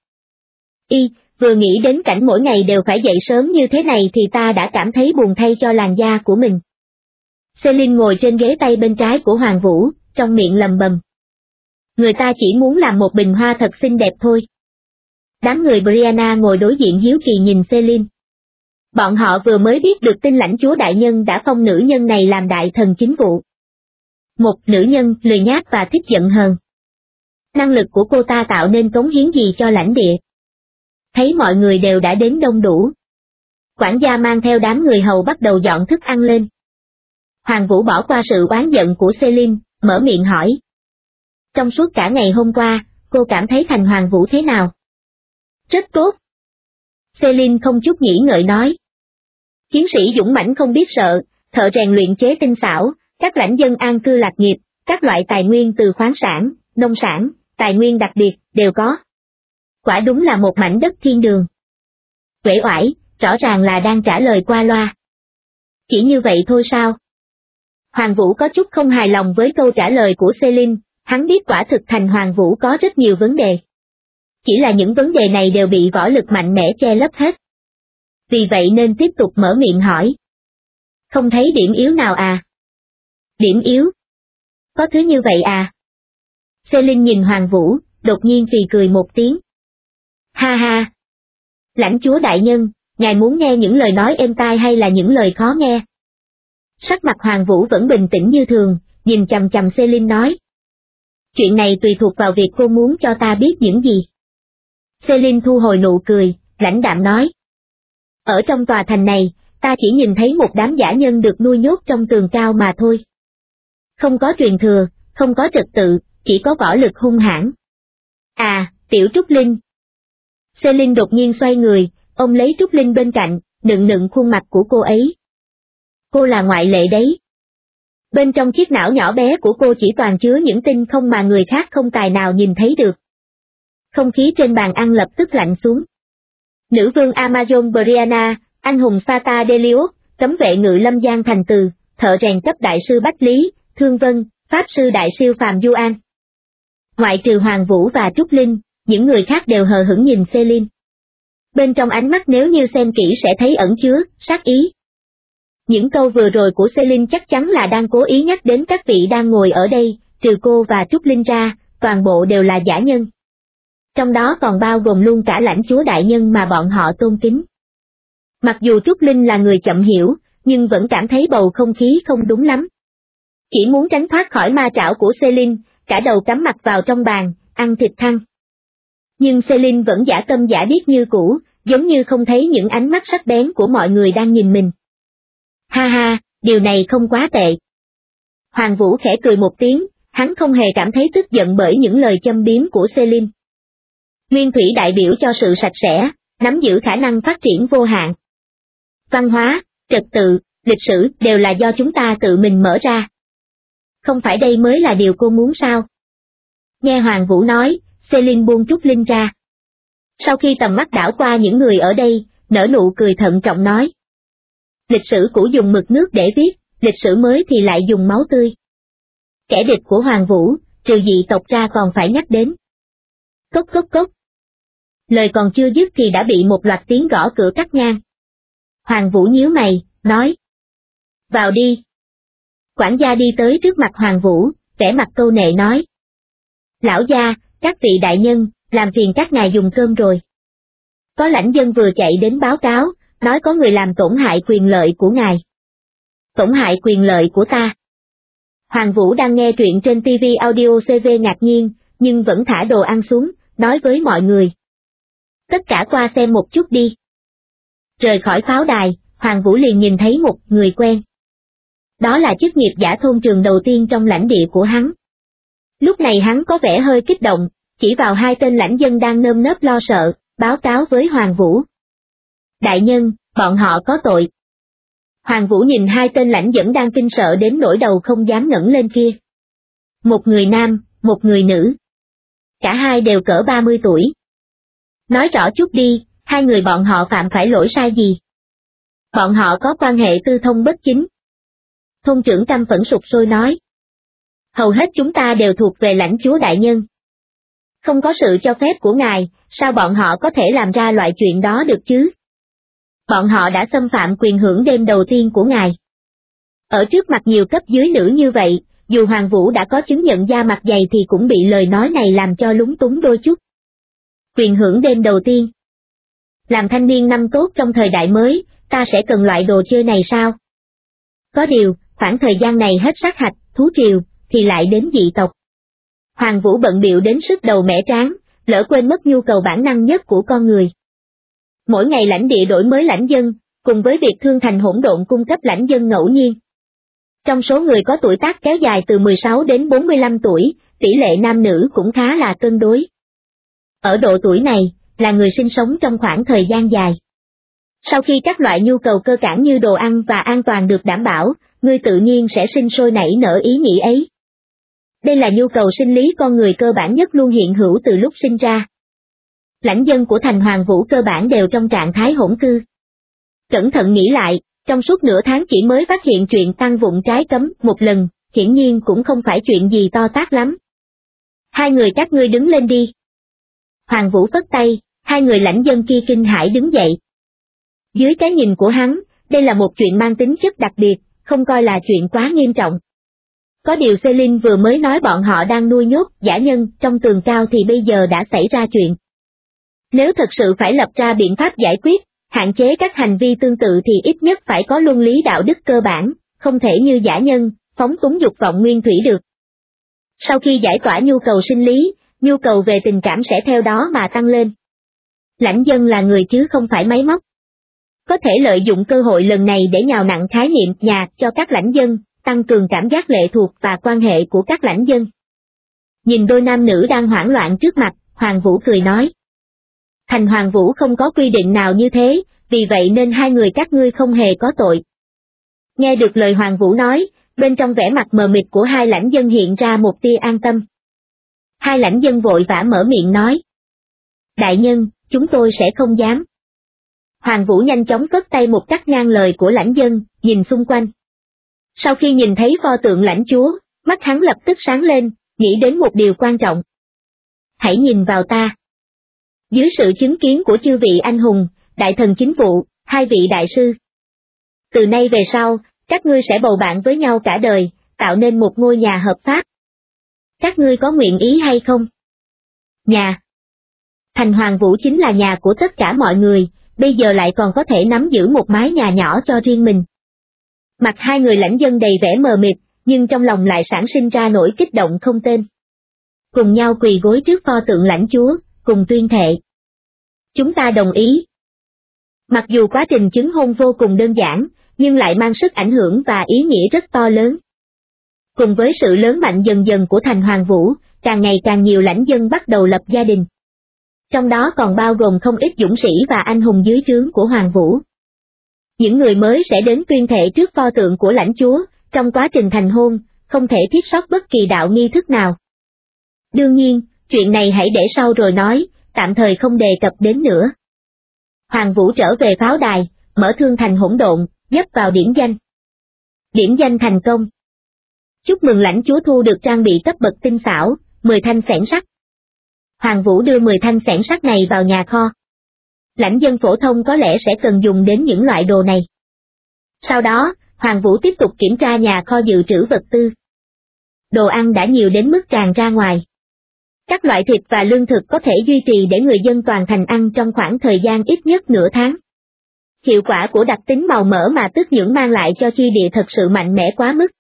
Vừa nghĩ đến cảnh mỗi ngày đều phải dậy sớm như thế này thì ta đã cảm thấy buồn thay cho làn da của mình. Celine ngồi trên ghế tay bên trái của Hoàng Vũ, trong miệng lầm bầm. Người ta chỉ muốn làm một bình hoa thật xinh đẹp thôi. Đám người Brianna ngồi đối diện hiếu kỳ nhìn Celine. Bọn họ vừa mới biết được tin lãnh chúa đại nhân đã phong nữ nhân này làm đại thần chính vụ. Một nữ nhân lười nhác và thích giận hờn. Năng lực của cô ta tạo nên cống hiến gì cho lãnh địa? Thấy mọi người đều đã đến đông đủ. Quản gia mang theo đám người hầu bắt đầu dọn thức ăn lên. Hoàng Vũ bỏ qua sự oán giận của Celine, mở miệng hỏi. Trong suốt cả ngày hôm qua, cô cảm thấy thành Hoàng Vũ thế nào? Rất tốt. Celine không chút nghĩ ngợi nói. Chiến sĩ dũng mãnh không biết sợ, thợ rèn luyện chế tinh xảo, các lãnh dân an cư lạc nghiệp, các loại tài nguyên từ khoáng sản, nông sản, tài nguyên đặc biệt, đều có. Quả đúng là một mảnh đất thiên đường. Uể oải, rõ ràng là đang trả lời qua loa. Chỉ như vậy thôi sao? Hoàng Vũ có chút không hài lòng với câu trả lời của Celine, hắn biết quả thực thành Hoàng Vũ có rất nhiều vấn đề. Chỉ là những vấn đề này đều bị võ lực mạnh mẽ che lấp hết. Vì vậy nên tiếp tục mở miệng hỏi. Không thấy điểm yếu nào à? Điểm yếu. Có thứ như vậy à? Celine nhìn Hoàng Vũ, đột nhiên phì cười một tiếng. Ha ha! Lãnh chúa đại nhân, ngài muốn nghe những lời nói êm tai hay là những lời khó nghe? Sắc mặt Hoàng Vũ vẫn bình tĩnh như thường, nhìn chằm chằm Celine nói. Chuyện này tùy thuộc vào việc cô muốn cho ta biết những gì. Celine thu hồi nụ cười, lãnh đạm nói. Ở trong tòa thành này, ta chỉ nhìn thấy một đám dã nhân được nuôi nhốt trong tường cao mà thôi. Không có truyền thừa, không có trật tự, chỉ có võ lực hung hãn. À, tiểu Trúc Linh. Celine đột nhiên xoay người, ôm lấy Trúc Linh bên cạnh, nựng khuôn mặt của cô ấy. Cô là ngoại lệ đấy. Bên trong chiếc não nhỏ bé của cô chỉ toàn chứa những tinh không mà người khác không tài nào nhìn thấy được. Không khí trên bàn ăn lập tức lạnh xuống. Nữ vương Amazon Brianna, anh hùng Sata Delius, cấm vệ ngự lâm Giang Thành Từ, thợ rèn cấp đại sư Bách Lý, Thương Vân, pháp sư đại siêu phàm Du An. Ngoại trừ Hoàng Vũ và Trúc Linh, những người khác đều hờ hững nhìn Celine. Bên trong ánh mắt nếu như xem kỹ sẽ thấy ẩn chứa sát ý. Những câu vừa rồi của Celine chắc chắn là đang cố ý nhắc đến các vị đang ngồi ở đây, trừ cô và Trúc Linh ra, toàn bộ đều là giả nhân. Trong đó còn bao gồm luôn cả lãnh chúa đại nhân mà bọn họ tôn kính. Mặc dù Trúc Linh là người chậm hiểu, nhưng vẫn cảm thấy bầu không khí không đúng lắm. Chỉ muốn tránh thoát khỏi ma trảo của Celine, cả đầu cắm mặt vào trong bàn, ăn thịt thăng. Nhưng Celine vẫn giả tâm giả điếc như cũ, giống như không thấy những ánh mắt sắc bén của mọi người đang nhìn mình. Ha ha, điều này không quá tệ. Hoàng Vũ khẽ cười một tiếng, hắn không hề cảm thấy tức giận bởi những lời châm biếm của Celine. Nguyên thủy đại biểu cho sự sạch sẽ, nắm giữ khả năng phát triển vô hạn. Văn hóa, trật tự, lịch sử đều là do chúng ta tự mình mở ra. Không phải đây mới là điều cô muốn sao? Nghe Hoàng Vũ nói, Celine buông Trúc Linh ra. Sau khi tầm mắt đảo qua những người ở đây, nở nụ cười thận trọng nói. Lịch sử cũ dùng mực nước để viết, lịch sử mới thì lại dùng máu tươi. Kẻ địch của Hoàng Vũ, trừ dị tộc ra còn phải nhắc đến. Cốc cốc cốc. Lời còn chưa dứt thì đã bị một loạt tiếng gõ cửa cắt ngang. Hoàng Vũ nhíu mày, nói. Vào đi. Quản gia đi tới trước mặt Hoàng Vũ, vẻ mặt câu nệ nói. Lão gia, các vị đại nhân, làm phiền các ngài dùng cơm rồi. Có lãnh dân vừa chạy đến báo cáo, nói có người làm tổn hại quyền lợi của ngài. Tổn hại quyền lợi của ta. Hoàng Vũ đang nghe truyện trên TV Audio CV ngạc nhiên, nhưng vẫn thả đồ ăn xuống, nói với mọi người. Tất cả qua xem một chút đi. Rời khỏi pháo đài, Hoàng Vũ liền nhìn thấy một người quen. Đó là chức nghiệp giả thôn trường đầu tiên trong lãnh địa của hắn. Lúc này hắn có vẻ hơi kích động, chỉ vào hai tên lãnh dân đang nơm nớp lo sợ, báo cáo với Hoàng Vũ. Đại nhân, bọn họ có tội. Hoàng Vũ nhìn hai tên lãnh dẫn đang kinh sợ đến nỗi đầu không dám ngẩng lên kia. Một người nam, một người nữ. Cả hai đều cỡ 30 tuổi. Nói rõ chút đi, hai người bọn họ phạm phải lỗi sai gì? Bọn họ có quan hệ tư thông bất chính. Thôn trưởng căm phẫn sục sôi nói. Hầu hết chúng ta đều thuộc về lãnh chúa đại nhân. Không có sự cho phép của ngài, sao bọn họ có thể làm ra loại chuyện đó được chứ? Bọn họ đã xâm phạm quyền hưởng đêm đầu tiên của ngài. Ở trước mặt nhiều cấp dưới nữ như vậy, dù Hoàng Vũ đã có chứng nhận da mặt dày thì cũng bị lời nói này làm cho lúng túng đôi chút. Quyền hưởng đêm đầu tiên. Làm thanh niên năm tốt trong thời đại mới, ta sẽ cần loại đồ chơi này sao? Có điều, khoảng thời gian này hết sát hạch, thú triều, thì lại đến dị tộc. Hoàng Vũ bận bịu đến sức đầu mẻ trán, lỡ quên mất nhu cầu bản năng nhất của con người. Mỗi ngày lãnh địa đổi mới lãnh dân, cùng với việc thương thành hỗn độn cung cấp lãnh dân ngẫu nhiên. Trong số người có tuổi tác kéo dài từ 16 đến 45 tuổi, tỷ lệ nam nữ cũng khá là cân đối. Ở độ tuổi này, là người sinh sống trong khoảng thời gian dài. Sau khi các loại nhu cầu cơ bản như đồ ăn và an toàn được đảm bảo, ngươi tự nhiên sẽ sinh sôi nảy nở ý nghĩ ấy. Đây là nhu cầu sinh lý con người cơ bản nhất luôn hiện hữu từ lúc sinh ra. Lãnh dân của thành Hoàng Vũ cơ bản đều trong trạng thái hỗn cư. Cẩn thận nghĩ lại, trong suốt nửa tháng chỉ mới phát hiện chuyện tăng vụn trái cấm một lần, hiển nhiên cũng không phải chuyện gì to tát lắm. Hai người các ngươi đứng lên đi. Hoàng Vũ phất tay, hai người lãnh dân kia kinh hãi đứng dậy. Dưới cái nhìn của hắn, đây là một chuyện mang tính chất đặc biệt, không coi là chuyện quá nghiêm trọng. Có điều Celine vừa mới nói bọn họ đang nuôi nhốt giả nhân trong tường cao thì bây giờ đã xảy ra chuyện. Nếu thật sự phải lập ra biện pháp giải quyết, hạn chế các hành vi tương tự thì ít nhất phải có luân lý đạo đức cơ bản, không thể như giả nhân, phóng túng dục vọng nguyên thủy được. Sau khi giải tỏa nhu cầu sinh lý, nhu cầu về tình cảm sẽ theo đó mà tăng lên. Lãnh dân là người chứ không phải máy móc. Có thể lợi dụng cơ hội lần này để nhào nặn khái niệm nhà cho các lãnh dân, tăng cường cảm giác lệ thuộc và quan hệ của các lãnh dân. Nhìn đôi nam nữ đang hoảng loạn trước mặt, Hoàng Vũ cười nói. Thành Hoàng Vũ không có quy định nào như thế, vì vậy nên hai người các ngươi không hề có tội. Nghe được lời Hoàng Vũ nói, bên trong vẻ mặt mờ mịt của hai lãnh dân hiện ra một tia an tâm. Hai lãnh dân vội vã mở miệng nói. Đại nhân, chúng tôi sẽ không dám. Hoàng Vũ nhanh chóng phất tay một cắt ngang lời của lãnh dân, nhìn xung quanh. Sau khi nhìn thấy pho tượng lãnh chúa, mắt hắn lập tức sáng lên, nghĩ đến một điều quan trọng. Hãy nhìn vào ta. Dưới sự chứng kiến của chư vị anh hùng, đại thần chính vụ, hai vị đại sư. Từ nay về sau, các ngươi sẽ bầu bạn với nhau cả đời, tạo nên một ngôi nhà hợp pháp. Các ngươi có nguyện ý hay không? Nhà. Thành Hoàng Vũ chính là nhà của tất cả mọi người, bây giờ lại còn có thể nắm giữ một mái nhà nhỏ cho riêng mình. Mặt hai người lãnh dân đầy vẻ mờ mịt, nhưng trong lòng lại sản sinh ra nỗi kích động không tên. Cùng nhau quỳ gối trước pho tượng lãnh chúa, cùng tuyên thệ. Chúng ta đồng ý. Mặc dù quá trình chứng hôn vô cùng đơn giản, nhưng lại mang sức ảnh hưởng và ý nghĩa rất to lớn. Cùng với sự lớn mạnh dần dần của Thành Hoàng Vũ, càng ngày càng nhiều lãnh dân bắt đầu lập gia đình. Trong đó còn bao gồm không ít dũng sĩ và anh hùng dưới trướng của Hoàng Vũ. Những người mới sẽ đến tuyên thệ trước pho tượng của lãnh chúa, trong quá trình thành hôn, không thể thiếu sót bất kỳ đạo nghi thức nào. Đương nhiên, chuyện này hãy để sau rồi nói, tạm thời không đề cập đến nữa. Hoàng Vũ trở về pháo đài, mở thương thành hỗn độn, dấp vào điểm danh. Điểm danh thành công. Chúc mừng lãnh chúa thu được trang bị cấp bậc tinh xảo, 10 thanh xẻng sắt. Hoàng Vũ đưa 10 thanh xẻng sắt này vào nhà kho. Lãnh dân phổ thông có lẽ sẽ cần dùng đến những loại đồ này. Sau đó, Hoàng Vũ tiếp tục kiểm tra nhà kho dự trữ vật tư. Đồ ăn đã nhiều đến mức tràn ra ngoài. Các loại thịt và lương thực có thể duy trì để người dân toàn thành ăn trong khoảng thời gian ít nhất nửa tháng. Hiệu quả của đặc tính màu mỡ mà tức nhưỡng mang lại cho chi địa thật sự mạnh mẽ quá mức.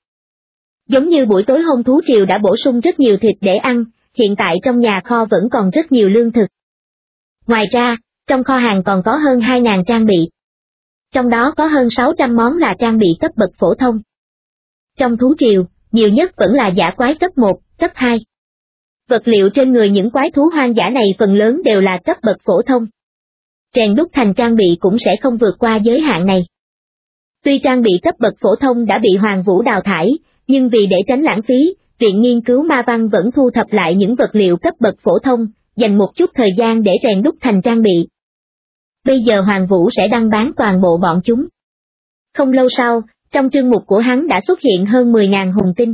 Giống như buổi tối hôm thú triều đã bổ sung rất nhiều thịt để ăn, hiện tại trong nhà kho vẫn còn rất nhiều lương thực. Ngoài ra, trong kho hàng còn có hơn 2.000 trang bị. Trong đó có hơn 600 món là trang bị cấp bậc phổ thông. Trong thú triều, nhiều nhất vẫn là dã quái cấp 1, cấp 2. Vật liệu trên người những quái thú hoang dã này phần lớn đều là cấp bậc phổ thông. Rèn đúc thành trang bị cũng sẽ không vượt qua giới hạn này. Tuy trang bị cấp bậc phổ thông đã bị Hoàng Vũ đào thải, nhưng vì để tránh lãng phí, Viện Nghiên cứu Ma Văn vẫn thu thập lại những vật liệu cấp bậc phổ thông, dành một chút thời gian để rèn đúc thành trang bị. Bây giờ Hoàng Vũ sẽ đăng bán toàn bộ bọn chúng. Không lâu sau, trong trương mục của hắn đã xuất hiện hơn 10.000 hùng tinh.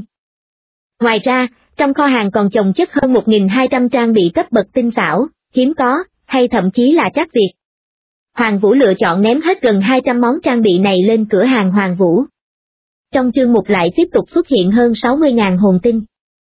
Ngoài ra, trong kho hàng còn chồng chất hơn 1.200 trang bị cấp bậc tinh xảo, hiếm có, hay thậm chí là trác Việt. Hoàng Vũ lựa chọn ném hết gần 200 món trang bị này lên cửa hàng Hoàng Vũ. Trong chương mục lại tiếp tục xuất hiện hơn 60.000 hồn tinh.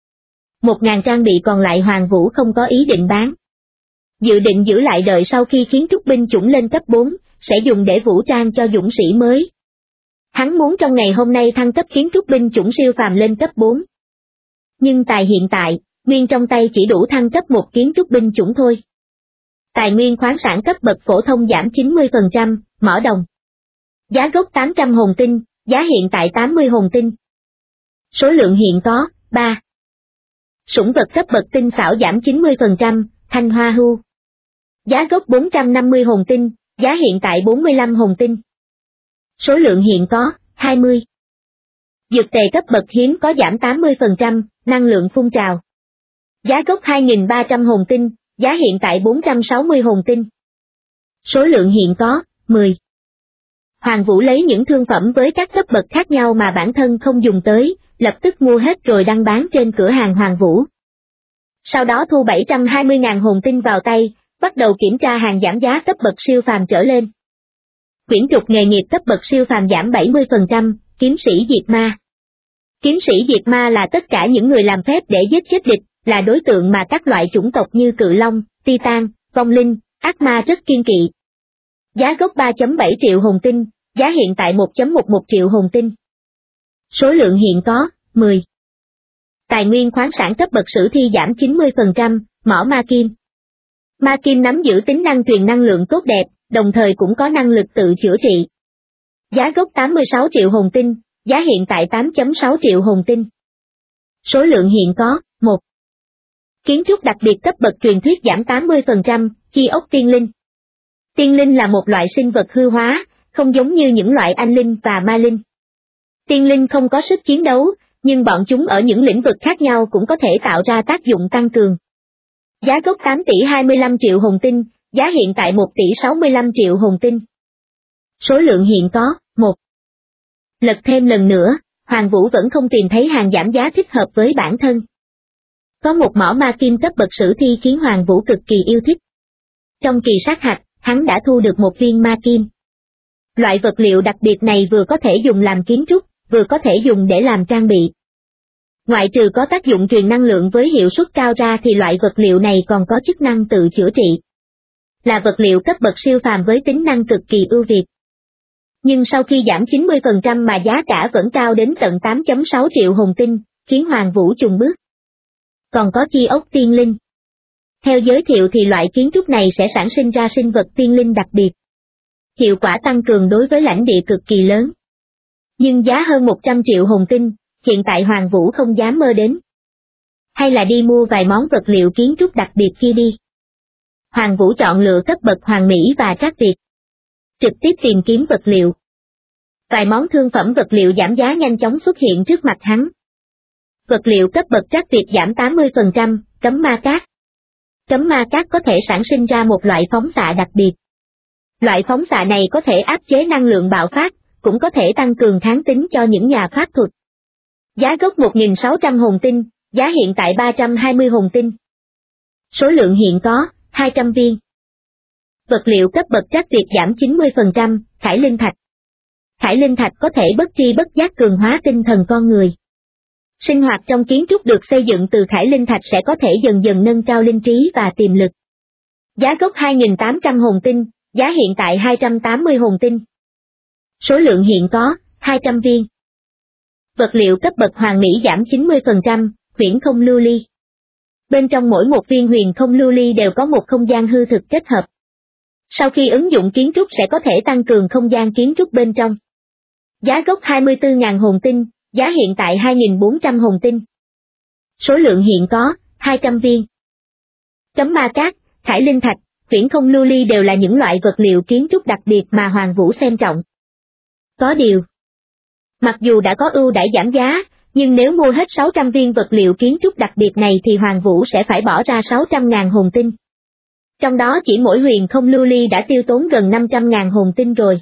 1.000 trang bị còn lại Hoàng Vũ không có ý định bán. Dự định giữ lại đợi sau khi khiến trúc binh chủng lên cấp 4, sẽ dùng để vũ trang cho dũng sĩ mới. Hắn muốn trong ngày hôm nay thăng cấp khiến trúc binh chủng siêu phàm lên cấp 4. Nhưng tại hiện tại, nguyên trong tay chỉ đủ thăng cấp một kiến trúc binh chủng thôi. Tài nguyên khoáng sản cấp bậc phổ thông giảm 90%, mỏ đồng. Giá gốc 800 hồn tinh, giá hiện tại 80 hồn tinh. Số lượng hiện có, 3. Sủng vật cấp bậc tinh xảo giảm 90%, thanh hoa hưu. Giá gốc 450 hồn tinh, giá hiện tại 45 hồn tinh. Số lượng hiện có, 20. Dược tề cấp bậc hiếm có giảm 80%, năng lượng phun trào. Giá gốc 2.300 hồn tinh, giá hiện tại 460 hồn tinh. Số lượng hiện có, 10. Hoàng Vũ lấy những thương phẩm với các cấp bậc khác nhau mà bản thân không dùng tới, lập tức mua hết rồi đăng bán trên cửa hàng Hoàng Vũ. Sau đó thu 720.000 hồn tinh vào tay, bắt đầu kiểm tra hàng giảm giá cấp bậc siêu phàm trở lên. Quyển trục nghề nghiệp cấp bậc siêu phàm giảm 70%, kiếm sĩ diệt ma. Kiếm sĩ diệt ma là tất cả những người làm phép để giết chết địch, là đối tượng mà các loại chủng tộc như cự long, titan, vong linh, ác ma rất kiêng kỵ. Giá gốc 3.7 triệu hồn tinh, giá hiện tại 1.11 triệu hồn tinh. Số lượng hiện có, 10. Tài nguyên khoáng sản cấp bậc sử thi giảm 90%, mỏ ma kim. Ma kim nắm giữ tính năng truyền năng lượng tốt đẹp, đồng thời cũng có năng lực tự chữa trị. Giá gốc 86 triệu hồn tinh, giá hiện tại 8.6 triệu hồn tinh. Số lượng hiện có, 1. Kiến trúc đặc biệt cấp bậc truyền thuyết giảm 80%, chi ốc tiên linh. Tiên linh là một loại sinh vật hư hóa, không giống như những loại anh linh và ma linh. Tiên linh không có sức chiến đấu, nhưng bọn chúng ở những lĩnh vực khác nhau cũng có thể tạo ra tác dụng tăng cường. Giá gốc 8 tỷ 25 triệu hồn tinh, giá hiện tại 1 tỷ 65 triệu hồn tinh. Số lượng hiện có, 1. Lật thêm lần nữa, Hoàng Vũ vẫn không tìm thấy hàng giảm giá thích hợp với bản thân. Có một mỏ ma kim cấp bậc sử thi khiến Hoàng Vũ cực kỳ yêu thích. Trong kỳ sát hạch, hắn đã thu được một viên ma kim. Loại vật liệu đặc biệt này vừa có thể dùng làm kiến trúc, vừa có thể dùng để làm trang bị. Ngoại trừ có tác dụng truyền năng lượng với hiệu suất cao ra thì loại vật liệu này còn có chức năng tự chữa trị. Là vật liệu cấp bậc siêu phàm với tính năng cực kỳ ưu việt. Nhưng sau khi giảm 90% mà giá cả vẫn cao đến tận 8.6 triệu hồn tinh, khiến Hoàng Vũ chùng bước. Còn có chi ốc tiên linh. Theo giới thiệu thì loại kiến trúc này sẽ sản sinh ra sinh vật tiên linh đặc biệt. Hiệu quả tăng cường đối với lãnh địa cực kỳ lớn. Nhưng giá hơn 100 triệu hồn tinh, hiện tại Hoàng Vũ không dám mơ đến. Hay là đi mua vài món vật liệu kiến trúc đặc biệt kia đi. Hoàng Vũ chọn lựa cấp bậc Hoàng Mỹ và Trác Việt. Trực tiếp tìm kiếm vật liệu. Vài món thương phẩm vật liệu giảm giá nhanh chóng xuất hiện trước mặt hắn. Vật liệu cấp bậc Trác Việt giảm 80%, cấm ma cát. Cấm ma cát có thể sản sinh ra một loại phóng xạ đặc biệt. Loại phóng xạ này có thể áp chế năng lượng bạo phát, cũng có thể tăng cường kháng tính cho những nhà pháp thuật. Giá gốc 1.600 hồn tinh, giá hiện tại 320 hồn tinh. Số lượng hiện có, 200 viên. Vật liệu cấp bậc Trác Việt giảm 90%, Khải Linh Thạch. Khải Linh Thạch có thể bất tri bất giác cường hóa tinh thần con người. Sinh hoạt trong kiến trúc được xây dựng từ Khải Linh Thạch sẽ có thể dần dần nâng cao linh trí và tiềm lực. Giá gốc 2.800 hồn tinh, giá hiện tại 280 hồn tinh. Số lượng hiện có, 200 viên. Vật liệu cấp bậc Hoàng Mỹ giảm 90%, huyễn không lưu ly. Bên trong mỗi một viên huyền không lưu ly đều có một không gian hư thực kết hợp. Sau khi ứng dụng kiến trúc sẽ có thể tăng cường không gian kiến trúc bên trong. Giá gốc 24.000 hồn tinh, giá hiện tại 2.400 hồn tinh. Số lượng hiện có, 200 viên. Cấm ma cát, Khải Linh Thạch, huyễn không lưu ly đều là những loại vật liệu kiến trúc đặc biệt mà Hoàng Vũ xem trọng. Có điều, mặc dù đã có ưu đãi giảm giá, nhưng nếu mua hết 600 viên vật liệu kiến trúc đặc biệt này thì Hoàng Vũ sẽ phải bỏ ra 600.000 hồn tinh. Trong đó chỉ mỗi huyền không lưu ly đã tiêu tốn gần 500.000 hồn tinh rồi.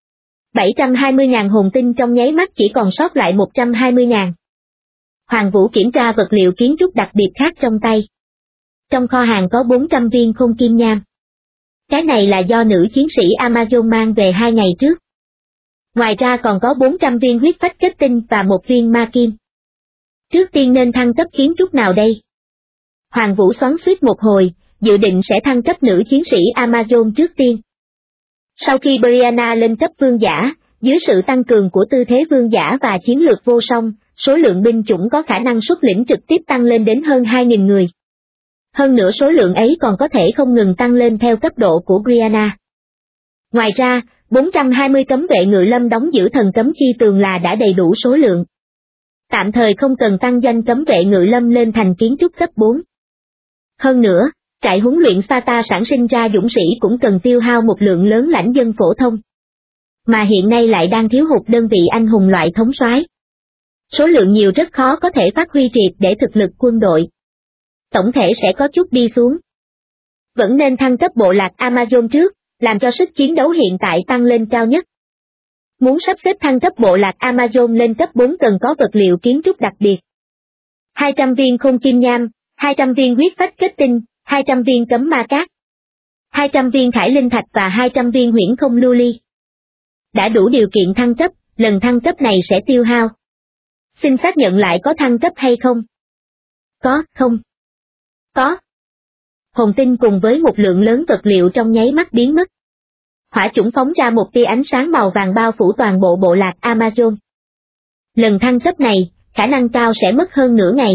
720.000 hồn tinh trong nháy mắt chỉ còn sót lại 120.000. Hoàng Vũ kiểm tra vật liệu kiến trúc đặc biệt khác trong tay. Trong kho hàng có 400 viên không kim nham. Cái này là do nữ chiến sĩ Amazon mang về 2 ngày trước. Ngoài ra còn có 400 viên huyết phách kết tinh và 1 viên ma kim. Trước tiên nên thăng cấp kiến trúc nào đây? Hoàng Vũ xoắn xuýt một hồi, dự định sẽ thăng cấp nữ chiến sĩ Amazon trước tiên. Sau khi Brianna lên cấp vương giả, dưới sự tăng cường của tư thế vương giả và chiến lược vô song, số lượng binh chủng có khả năng xuất lĩnh trực tiếp tăng lên đến hơn 2.000 người. Hơn nữa số lượng ấy còn có thể không ngừng tăng lên theo cấp độ của Brianna. Ngoài ra, 420 cấm vệ ngự lâm đóng giữ thần cấm chi tường là đã đầy đủ số lượng. Tạm thời không cần tăng danh cấm vệ ngự lâm lên thành kiến trúc cấp 4. Hơn nữa, trại huấn luyện Sparta sản sinh ra dũng sĩ cũng cần tiêu hao một lượng lớn lãnh dân phổ thông. Mà hiện nay lại đang thiếu hụt đơn vị anh hùng loại thống soái. Số lượng nhiều rất khó có thể phát huy triệt để thực lực quân đội. Tổng thể sẽ có chút đi xuống. Vẫn nên thăng cấp bộ lạc Amazon trước, làm cho sức chiến đấu hiện tại tăng lên cao nhất. Muốn sắp xếp thăng cấp bộ lạc Amazon lên cấp 4 cần có vật liệu kiến trúc đặc biệt. 200 viên không kim nham, 200 viên huyết phách kết tinh, 200 viên cấm ma cát, 200 viên khải linh thạch và 200 viên huyễn không lưu ly. Đã đủ điều kiện thăng cấp, lần thăng cấp này sẽ tiêu hao Xin xác nhận lại có thăng cấp hay không? Có, không? Có. Hồn tinh cùng với một lượng lớn vật liệu trong nháy mắt biến mất. Hỏa chủng phóng ra một tia ánh sáng màu vàng bao phủ toàn bộ bộ lạc Amazon. Lần thăng cấp này, khả năng cao sẽ mất hơn nửa ngày.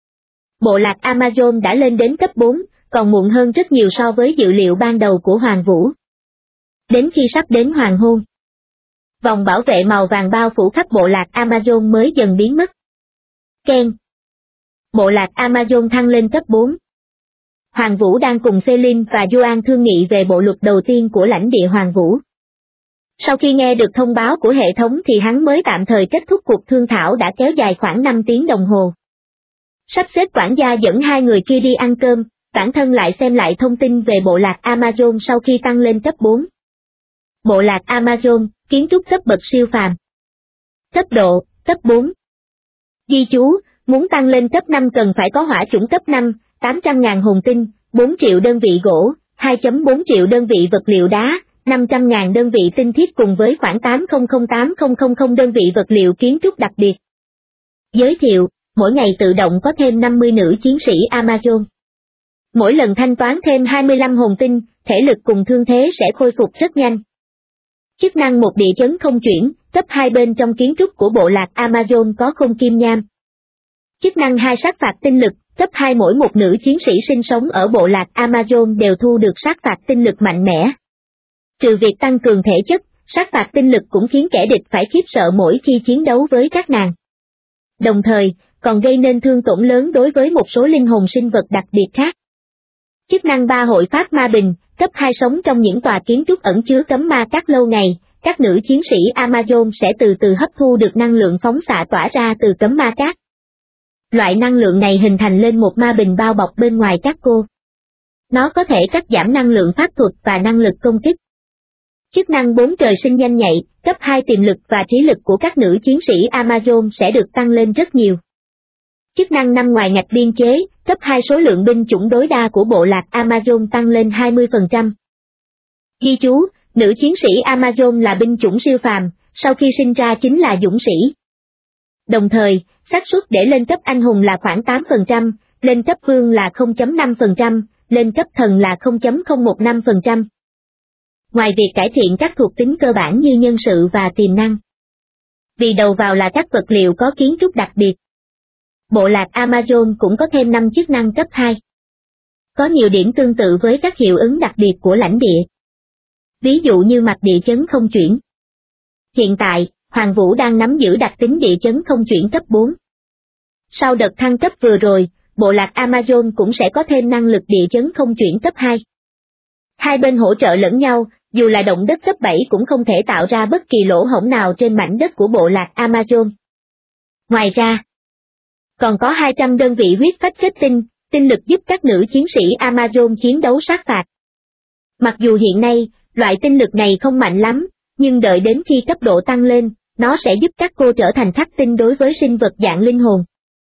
Bộ lạc Amazon đã lên đến cấp 4, còn muộn hơn rất nhiều so với dự liệu ban đầu của Hoàng Vũ. Đến khi sắp đến hoàng hôn, vòng bảo vệ màu vàng bao phủ khắp bộ lạc Amazon mới dần biến mất. Keng. Bộ lạc Amazon thăng lên cấp 4. Hoàng Vũ đang cùng Celine và Joan thương nghị về bộ luật đầu tiên của lãnh địa Hoàng Vũ. Sau khi nghe được thông báo của hệ thống thì hắn mới tạm thời kết thúc cuộc thương thảo đã kéo dài khoảng 5 tiếng đồng hồ. Sắp xếp quản gia dẫn hai người kia đi ăn cơm, bản thân lại xem lại thông tin về bộ lạc Amazon sau khi tăng lên cấp 4. Bộ lạc Amazon, kiến trúc cấp bậc siêu phàm. Cấp độ, cấp 4. Ghi chú, muốn tăng lên cấp 5 cần phải có hỏa chủng cấp 5, 800.000 hồn tinh, 4 triệu đơn vị gỗ, 2.4 triệu đơn vị vật liệu đá, 500.000 đơn vị tinh thiết cùng với khoảng 8008000 đơn vị vật liệu kiến trúc đặc biệt. Giới thiệu, mỗi ngày tự động có thêm 50 nữ chiến sĩ Amazon. Mỗi lần thanh toán thêm 25 hồn tinh, thể lực cùng thương thế sẽ khôi phục rất nhanh. Chức năng một địa chấn không chuyển, cấp 2 bên trong kiến trúc của bộ lạc Amazon có không kim nham. Chức năng 2 sát phạt tinh lực, cấp 2 mỗi một nữ chiến sĩ sinh sống ở bộ lạc Amazon đều thu được sát phạt tinh lực mạnh mẽ. Trừ việc tăng cường thể chất, sát phạt tinh lực cũng khiến kẻ địch phải khiếp sợ mỗi khi chiến đấu với các nàng. Đồng thời, còn gây nên thương tổn lớn đối với một số linh hồn sinh vật đặc biệt khác. Chức năng 3 hội pháp ma bình, cấp 2 sống trong những tòa kiến trúc ẩn chứa cấm ma các lâu ngày, các nữ chiến sĩ Amazon sẽ từ từ hấp thu được năng lượng phóng xạ tỏa ra từ cấm ma cát. Loại năng lượng này hình thành lên một ma bình bao bọc bên ngoài các cô. Nó có thể cắt giảm năng lượng pháp thuật và năng lực công kích. Chức năng 4 trời sinh nhanh nhạy, cấp 2 tiềm lực và trí lực của các nữ chiến sĩ Amazon sẽ được tăng lên rất nhiều. Chức năng 5 ngoài ngạch biên chế, cấp 2 số lượng binh chủng tối đa của bộ lạc Amazon tăng lên 20%. Ghi chú, nữ chiến sĩ Amazon là binh chủng siêu phàm, sau khi sinh ra chính là dũng sĩ. Đồng thời, xác suất để lên cấp anh hùng là khoảng 8%, lên cấp vương là 0.5%, lên cấp thần là 0.015%. Ngoài việc cải thiện các thuộc tính cơ bản như nhân sự và tiềm năng. Vì đầu vào là các vật liệu có kiến trúc đặc biệt. Bộ lạc Amazon cũng có thêm 5 chức năng cấp 2. Có nhiều điểm tương tự với các hiệu ứng đặc biệt của lãnh địa. Ví dụ như mặt địa chấn không chuyển. Hiện tại, Hoàng Vũ đang nắm giữ đặc tính địa chấn không chuyển cấp 4. Sau đợt thăng cấp vừa rồi, bộ lạc Amazon cũng sẽ có thêm năng lực địa chấn không chuyển cấp 2. Hai bên hỗ trợ lẫn nhau, dù là động đất cấp 7 cũng không thể tạo ra bất kỳ lỗ hổng nào trên mảnh đất của bộ lạc Amazon. Ngoài ra, còn có 200 đơn vị huyết phách kết tinh lực giúp các nữ chiến sĩ Amazon chiến đấu sát phạt. Mặc dù hiện nay, loại tinh lực này không mạnh lắm, nhưng đợi đến khi cấp độ tăng lên, nó sẽ giúp các cô trở thành khắc tinh đối với sinh vật dạng linh hồn.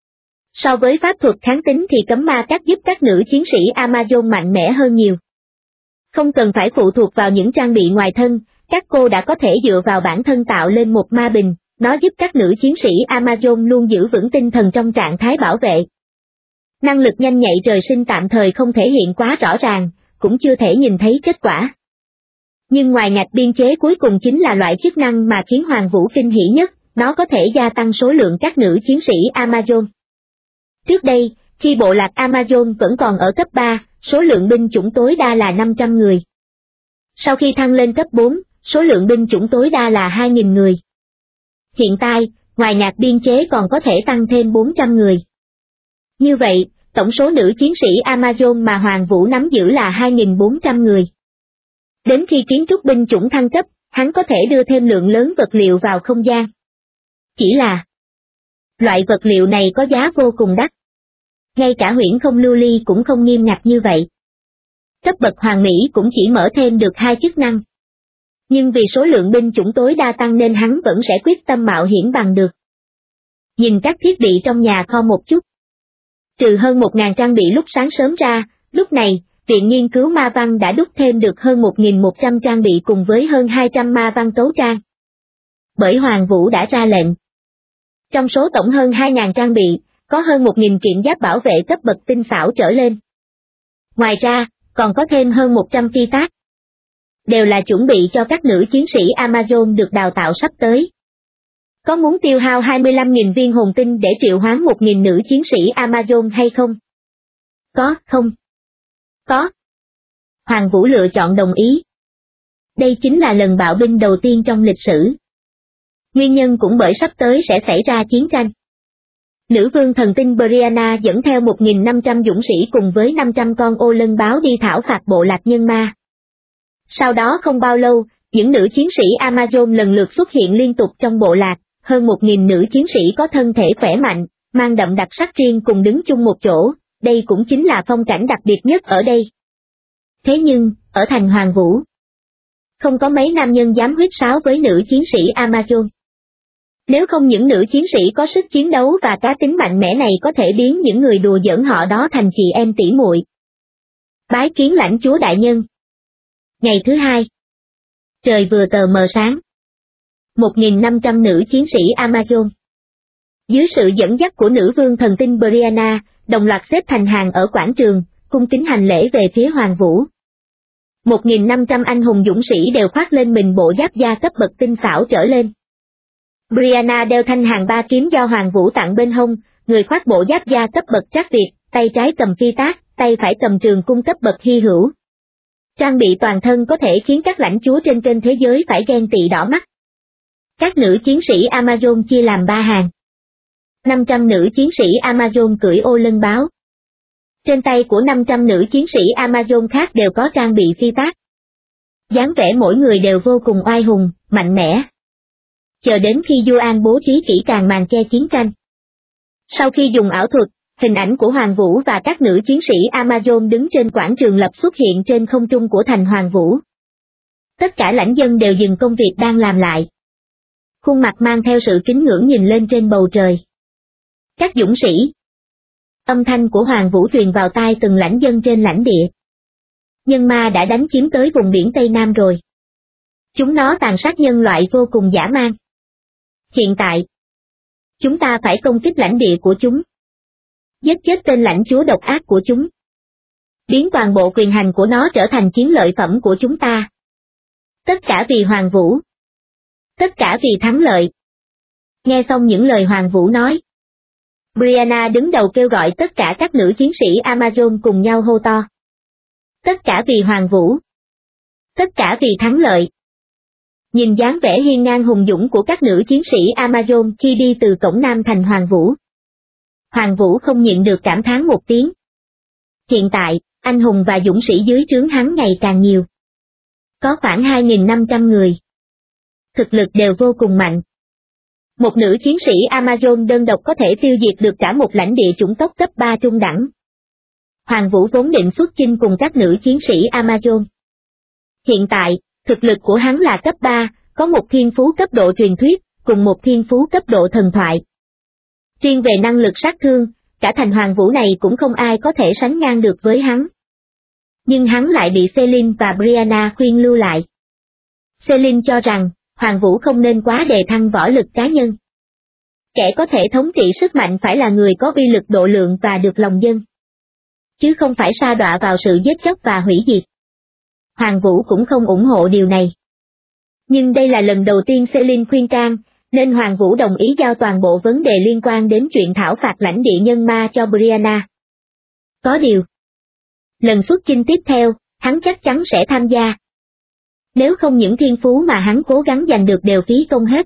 So với pháp thuật kháng tính thì cấm ma cát giúp các nữ chiến sĩ Amazon mạnh mẽ hơn nhiều. Không cần phải phụ thuộc vào những trang bị ngoài thân, các cô đã có thể dựa vào bản thân tạo lên một ma bình, nó giúp các nữ chiến sĩ Amazon luôn giữ vững tinh thần trong trạng thái bảo vệ. Năng lực nhanh nhạy trời sinh tạm thời không thể hiện quá rõ ràng, cũng chưa thể nhìn thấy kết quả. Nhưng ngoài ngạch biên chế cuối cùng chính là loại chức năng mà khiến Hoàng Vũ kinh hỉ nhất, nó có thể gia tăng số lượng các nữ chiến sĩ Amazon. Trước đây, khi bộ lạc Amazon vẫn còn ở cấp 3, số lượng binh chủng tối đa là 500 người. Sau khi thăng lên cấp 4, số lượng binh chủng tối đa là 2.000 người. Hiện tại, ngoài ngạch biên chế còn có thể tăng thêm 400 người. Như vậy, tổng số nữ chiến sĩ Amazon mà Hoàng Vũ nắm giữ là 2.400 người. Đến khi kiến trúc binh chủng thăng cấp, hắn có thể đưa thêm lượng lớn vật liệu vào không gian. Chỉ là, loại vật liệu này có giá vô cùng đắt. Ngay cả huyễn không lưu ly cũng không nghiêm ngặt như vậy. Cấp bậc hoàng mỹ cũng chỉ mở thêm được 2 chức năng. Nhưng vì số lượng binh chủng tối đa tăng nên hắn vẫn sẽ quyết tâm mạo hiểm bằng được. Nhìn các thiết bị trong nhà kho một chút. Trừ hơn 1.000 trang bị lúc sáng sớm ra, lúc này, Viện Nghiên cứu Ma Văn đã đúc thêm được hơn 1.100 trang bị cùng với hơn 200 ma văn tấu trang. Bởi Hoàng Vũ đã ra lệnh. Trong số tổng hơn 2.000 trang bị, có hơn 1.000 kiện giáp bảo vệ cấp bậc tinh xảo trở lên. Ngoài ra, còn có thêm hơn 100 phi tác. Đều là chuẩn bị cho các nữ chiến sĩ Amazon được đào tạo sắp tới. Có muốn tiêu hao 25.000 viên hồn tinh để triệu hoán 1.000 nữ chiến sĩ Amazon hay không? Có, không? Có. Hoàng Vũ lựa chọn đồng ý. Đây chính là lần bạo binh đầu tiên trong lịch sử. Nguyên nhân cũng bởi sắp tới sẽ xảy ra chiến tranh. Nữ vương thần tinh Brianna dẫn theo 1.500 dũng sĩ cùng với 500 con ô lân báo đi thảo phạt bộ lạc nhân ma. Sau đó không bao lâu, những nữ chiến sĩ Amazon lần lượt xuất hiện liên tục trong bộ lạc, hơn 1.000 nữ chiến sĩ có thân thể khỏe mạnh, mang đậm đặc sắc riêng cùng đứng chung một chỗ, đây cũng chính là phong cảnh đặc biệt nhất ở đây. Thế nhưng, ở thành Hoàng Vũ, không có mấy nam nhân dám huýt sáo với nữ chiến sĩ Amazon. Nếu không những nữ chiến sĩ có sức chiến đấu và cá tính mạnh mẽ này có thể biến những người đùa giỡn họ đó thành chị em tỷ muội. Bái kiến lãnh chúa đại nhân. Ngày thứ hai. Trời vừa tờ mờ sáng. 1.500 nữ chiến sĩ Amazon. Dưới sự dẫn dắt của nữ vương thần tinh Brianna, đồng loạt xếp thành hàng ở quảng trường, cung kính hành lễ về phía Hoàng Vũ. 1.500 anh hùng dũng sĩ đều khoác lên mình bộ giáp da cấp bậc tinh xảo trở lên. Brianna đeo thanh hàng 3 kiếm do Hoàng Vũ tặng bên hông, người khoác bộ giáp da cấp bậc trác Việt, tay trái cầm phi tác, tay phải cầm trường cung cấp bậc hy hữu. Trang bị toàn thân có thể khiến các lãnh chúa trên kênh thế giới phải ghen tị đỏ mắt. Các nữ chiến sĩ Amazon chia làm 3 hàng. 500 nữ chiến sĩ Amazon cưỡi ô lân báo. Trên tay của 500 nữ chiến sĩ Amazon khác đều có trang bị phi tác. Dáng vẻ mỗi người đều vô cùng oai hùng, mạnh mẽ. Chờ đến khi Yuan bố trí kỹ càng màn che chiến tranh. Sau khi dùng ảo thuật, hình ảnh của Hoàng Vũ và các nữ chiến sĩ Amazon đứng trên quảng trường lập xuất hiện trên không trung của thành Hoàng Vũ. Tất cả lãnh dân đều dừng công việc đang làm lại. Khuôn mặt mang theo sự kính ngưỡng nhìn lên trên bầu trời. Các dũng sĩ. Âm thanh của Hoàng Vũ truyền vào tai từng lãnh dân trên lãnh địa. Nhân ma đã đánh chiếm tới vùng biển Tây Nam rồi. Chúng nó tàn sát nhân loại vô cùng dã man. Hiện tại, chúng ta phải công kích lãnh địa của chúng. Giết chết tên lãnh chúa độc ác của chúng. Biến toàn bộ quyền hành của nó trở thành chiến lợi phẩm của chúng ta. Tất cả vì Hoàng Vũ. Tất cả vì thắng lợi. Nghe xong những lời Hoàng Vũ nói, Brianna đứng đầu kêu gọi tất cả các nữ chiến sĩ Amazon cùng nhau hô to. Tất cả vì Hoàng Vũ. Tất cả vì thắng lợi. Nhìn dáng vẻ hiên ngang hùng dũng của các nữ chiến sĩ Amazon khi đi từ cổng nam thành Hoàng Vũ. Hoàng Vũ không nhịn được cảm thán một tiếng. Hiện tại, anh hùng và dũng sĩ dưới trướng hắn ngày càng nhiều. Có khoảng 2.500 người. Thực lực đều vô cùng mạnh. Một nữ chiến sĩ Amazon đơn độc có thể tiêu diệt được cả một lãnh địa chủng tộc cấp 3 trung đẳng. Hoàng Vũ vốn định xuất chinh cùng các nữ chiến sĩ Amazon. Hiện tại, thực lực của hắn là cấp 3, có một thiên phú cấp độ truyền thuyết, cùng một thiên phú cấp độ thần thoại. Riêng về năng lực sát thương, cả thành Hoàng Vũ này cũng không ai có thể sánh ngang được với hắn. Nhưng hắn lại bị Celine và Brianna khuyên lưu lại. Celine cho rằng, Hoàng Vũ không nên quá đề thăng võ lực cá nhân. Kẻ có thể thống trị sức mạnh phải là người có uy lực độ lượng và được lòng dân. Chứ không phải sa đọa vào sự giết chóc và hủy diệt. Hoàng Vũ cũng không ủng hộ điều này. Nhưng đây là lần đầu tiên Celine khuyên can, nên Hoàng Vũ đồng ý giao toàn bộ vấn đề liên quan đến chuyện thảo phạt lãnh địa nhân ma cho Brianna. Có điều, lần xuất chinh tiếp theo, hắn chắc chắn sẽ tham gia. Nếu không những thiên phú mà hắn cố gắng giành được đều phí công hết.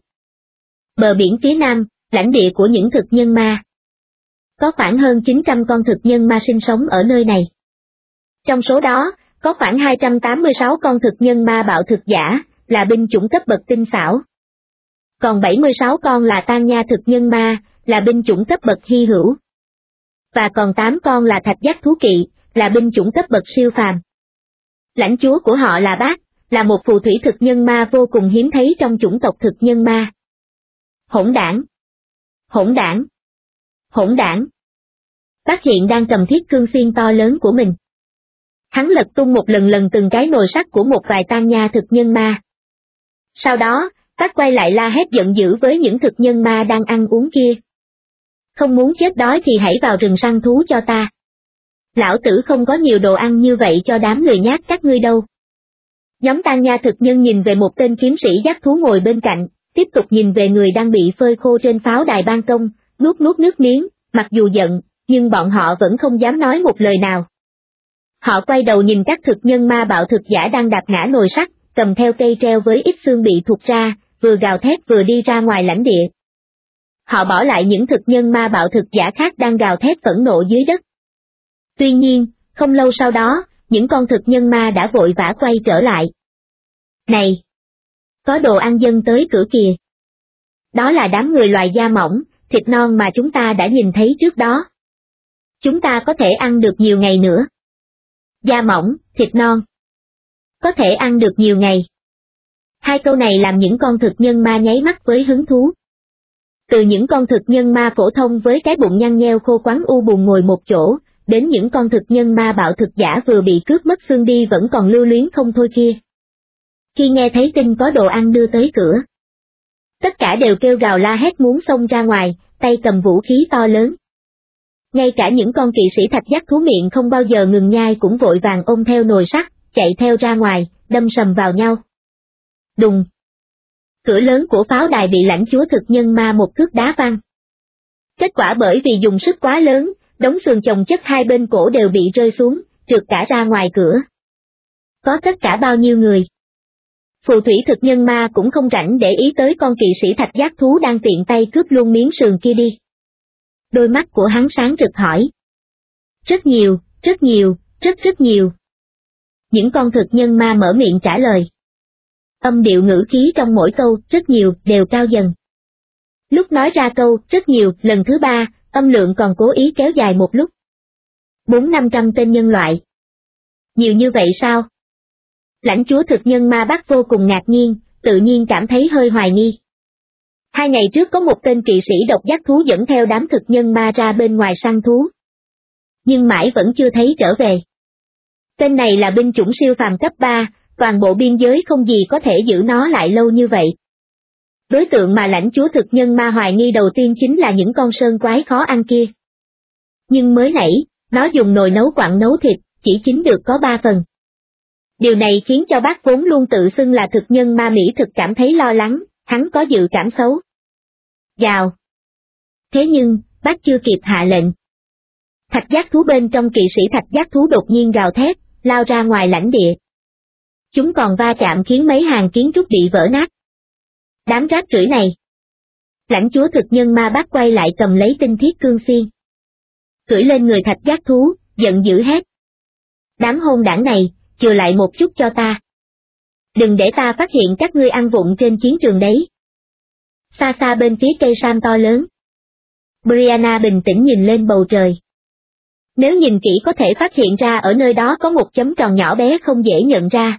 Bờ biển phía nam, lãnh địa của những thực nhân ma. Có khoảng hơn 900 con thực nhân ma sinh sống ở nơi này. Trong số đó, có khoảng 286 con thực nhân ma bạo thực giả, là binh chủng cấp bậc tinh xảo. Còn 76 con là tan nha thực nhân ma, là binh chủng cấp bậc hy hữu. Và còn 8 con là thạch giác thú kỵ, là binh chủng cấp bậc siêu phàm. Lãnh chúa của họ là Bác, là một phù thủy thực nhân ma vô cùng hiếm thấy trong chủng tộc thực nhân ma. Hỗn đảng! Hỗn đảng! Hỗn đảng! Bác hiện đang cầm thiết cương xiên to lớn của mình. Hắn lật tung một lần từng cái nồi sắt của một vài tan nha thực nhân ma. Sau đó, Tắc quay lại la hét giận dữ với những thực nhân ma đang ăn uống kia. Không muốn chết đói thì hãy vào rừng săn thú cho ta. Lão tử không có nhiều đồ ăn như vậy cho đám lười nhác các ngươi đâu. Nhóm Tang Nha thực nhân nhìn về một tên kiếm sĩ dắt thú ngồi bên cạnh, tiếp tục nhìn về người đang bị phơi khô trên pháo đài ban công, nuốt nước miếng, mặc dù giận, nhưng bọn họ vẫn không dám nói một lời nào. Họ quay đầu nhìn các thực nhân ma bạo thực giả đang đạp ngã nồi sắt, cầm theo cây treo với ít xương bị thụt ra, vừa gào thét vừa đi ra ngoài lãnh địa. Họ bỏ lại những thực nhân ma bạo thực giả khác đang gào thét phẫn nộ dưới đất. Tuy nhiên, không lâu sau đó, những con thực nhân ma đã vội vã quay trở lại. Này! Có đồ ăn dâng tới cửa kìa. Đó là đám người loài da mỏng, thịt non mà chúng ta đã nhìn thấy trước đó. Chúng ta có thể ăn được nhiều ngày nữa. Da mỏng, thịt non. Có thể ăn được nhiều ngày. Hai câu này làm những con thực nhân ma nháy mắt với hứng thú. Từ những con thực nhân ma phổ thông với cái bụng nhăn nheo khô quắn u buồn ngồi một chỗ, đến những con thực nhân ma bạo thực giả vừa bị cướp mất xương đi vẫn còn lưu luyến không thôi kia. Khi nghe thấy tin có đồ ăn đưa tới cửa, tất cả đều kêu gào la hét muốn xông ra ngoài, tay cầm vũ khí to lớn. Ngay cả những con kỵ sĩ thạch giác thú miệng không bao giờ ngừng nhai cũng vội vàng ôm theo nồi sắt, chạy theo ra ngoài, đâm sầm vào nhau. Đùng! Cửa lớn của pháo đài bị lãnh chúa thực nhân ma một cước đá văng. Kết quả bởi vì dùng sức quá lớn, đống sườn chồng chất hai bên cổ đều bị rơi xuống, trượt cả ra ngoài cửa. Có tất cả bao nhiêu người? Phù thủy thực nhân ma cũng không rảnh để ý tới con kỵ sĩ thạch giác thú đang tiện tay cướp luôn miếng sườn kia đi. Đôi mắt của hắn sáng rực hỏi. Rất nhiều, rất nhiều, rất nhiều. Những con thực nhân ma mở miệng trả lời. Âm điệu ngữ khí trong mỗi câu, rất nhiều, đều cao dần. Lúc nói ra câu, rất nhiều, lần thứ ba, âm lượng còn cố ý kéo dài một lúc. 400-500 tên nhân loại. Nhiều như vậy sao? Lãnh chúa thực nhân ma Bắc vô cùng ngạc nhiên, tự nhiên cảm thấy hơi hoài nghi. 2 ngày trước có một tên kỵ sĩ độc giác thú dẫn theo đám thực nhân ma ra bên ngoài săn thú. Nhưng mãi vẫn chưa thấy trở về. Tên này là binh chủng siêu phàm cấp 3, toàn bộ biên giới không gì có thể giữ nó lại lâu như vậy. Đối tượng mà lãnh chúa thực nhân ma hoài nghi đầu tiên chính là những con sơn quái khó ăn kia. Nhưng mới nãy, nó dùng nồi nấu quặng nấu thịt, chỉ chín được có 3 phần. Điều này khiến cho bác vốn luôn tự xưng là thực nhân ma mỹ thực cảm thấy lo lắng, hắn có dự cảm xấu. Gào! Thế nhưng, bác chưa kịp hạ lệnh. Thạch giác thú bên trong kỵ sĩ thạch giác thú đột nhiên gào thét, lao ra ngoài lãnh địa. Chúng còn va chạm khiến mấy hàng kiến trúc bị vỡ nát. Đám rác rưởi này! Lãnh chúa thực nhân ma bác quay lại cầm lấy tinh thiết cương xiên. Cưỡi lên người thạch giác thú, giận dữ hét. Đám hôn đảng này, chừa lại một chút cho ta. Đừng để ta phát hiện các ngươi ăn vụng trên chiến trường đấy. Xa xa bên phía cây sam to lớn. Brianna bình tĩnh nhìn lên bầu trời. Nếu nhìn kỹ có thể phát hiện ra ở nơi đó có một chấm tròn nhỏ bé không dễ nhận ra.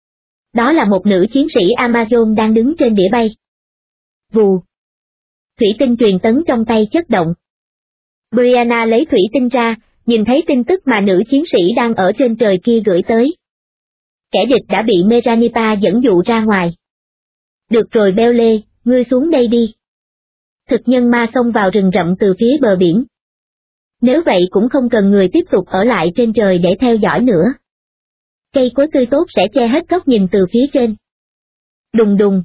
Đó là một nữ chiến sĩ Amazon đang đứng trên đĩa bay. Vù. Thủy tinh truyền tấn trong tay chớp động. Brianna lấy thủy tinh ra, nhìn thấy tin tức mà nữ chiến sĩ đang ở trên trời kia gửi tới. Kẻ địch đã bị Meranipa dẫn dụ ra ngoài. Được rồi Belle, ngươi xuống đây đi. Thực nhân ma xông vào rừng rậm từ phía bờ biển. Nếu vậy cũng không cần người tiếp tục ở lại trên trời để theo dõi nữa. Cây cối tươi tốt sẽ che hết góc nhìn từ phía trên. Đùng đùng.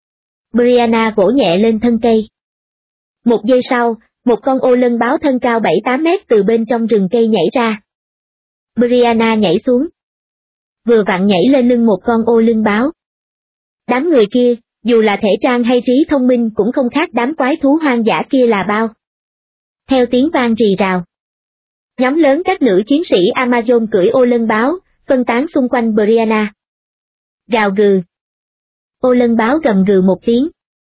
Brianna vỗ nhẹ lên thân cây. Một giây sau, một con ô lân báo thân cao 7-8 mét từ bên trong rừng cây nhảy ra. Brianna nhảy xuống. Vừa vặn nhảy lên lưng một con ô lân báo. Đám người kia, dù là thể trang hay trí thông minh cũng không khác đám quái thú hoang dã kia là bao. Theo tiếng vang rì rào. Nhóm lớn các nữ chiến sĩ Amazon cưỡi ô lân báo, phân tán xung quanh Brianna. Gào gừ. Ô lân báo gầm gừ một tiếng.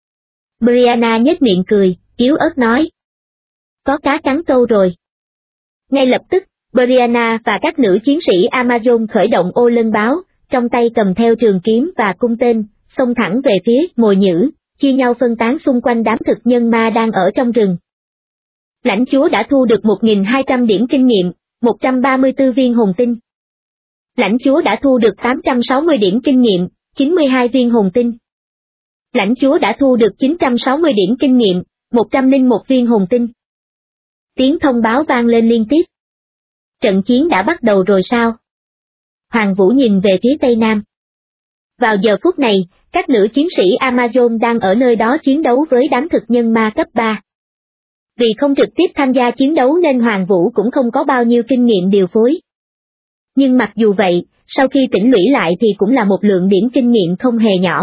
Brianna nhếch miệng cười, yếu ớt nói. Có cá cắn câu rồi. Ngay lập tức, Brianna và các nữ chiến sĩ Amazon khởi động ô lân báo, trong tay cầm theo trường kiếm và cung tên, xông thẳng về phía mồi nhữ, chia nhau phân tán xung quanh đám thực nhân ma đang ở trong rừng. Lãnh chúa đã thu được 1.200 điểm kinh nghiệm, 134 viên hồn tinh. Lãnh chúa đã thu được 860 điểm kinh nghiệm, 92 viên hồn tinh. Lãnh chúa đã thu được 960 điểm kinh nghiệm, 101 viên hồn tinh. Tiếng thông báo vang lên liên tiếp. Trận chiến đã bắt đầu rồi sao? Hoàng Vũ nhìn về phía tây nam. Vào giờ phút này, các nữ chiến sĩ Amazon đang ở nơi đó chiến đấu với đám thực nhân ma cấp 3. Vì không trực tiếp tham gia chiến đấu nên Hoàng Vũ cũng không có bao nhiêu kinh nghiệm điều phối. Nhưng mặc dù vậy, sau khi tĩnh lũy lại thì cũng là một lượng điểm kinh nghiệm không hề nhỏ.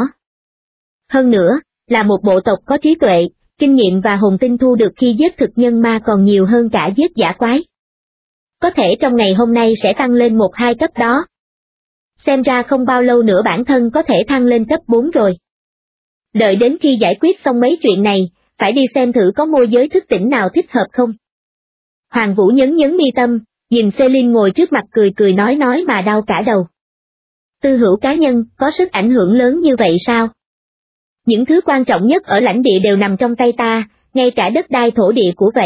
Hơn nữa, là một bộ tộc có trí tuệ, kinh nghiệm và hồn tinh thu được khi giết thực nhân ma còn nhiều hơn cả giết dã quái. Có thể trong ngày hôm nay sẽ tăng lên 1-2 cấp đó. Xem ra không bao lâu nữa bản thân có thể thăng lên cấp 4 rồi. Đợi đến khi giải quyết xong mấy chuyện này, phải đi xem thử có môi giới thức tỉnh nào thích hợp không. Hoàng Vũ nhấn mi tâm, nhìn Celine ngồi trước mặt cười nói mà đau cả đầu. Tư hữu cá nhân có sức ảnh hưởng lớn như vậy sao? Những thứ quan trọng nhất ở lãnh địa đều nằm trong tay ta, ngay cả đất đai thổ địa của vậy.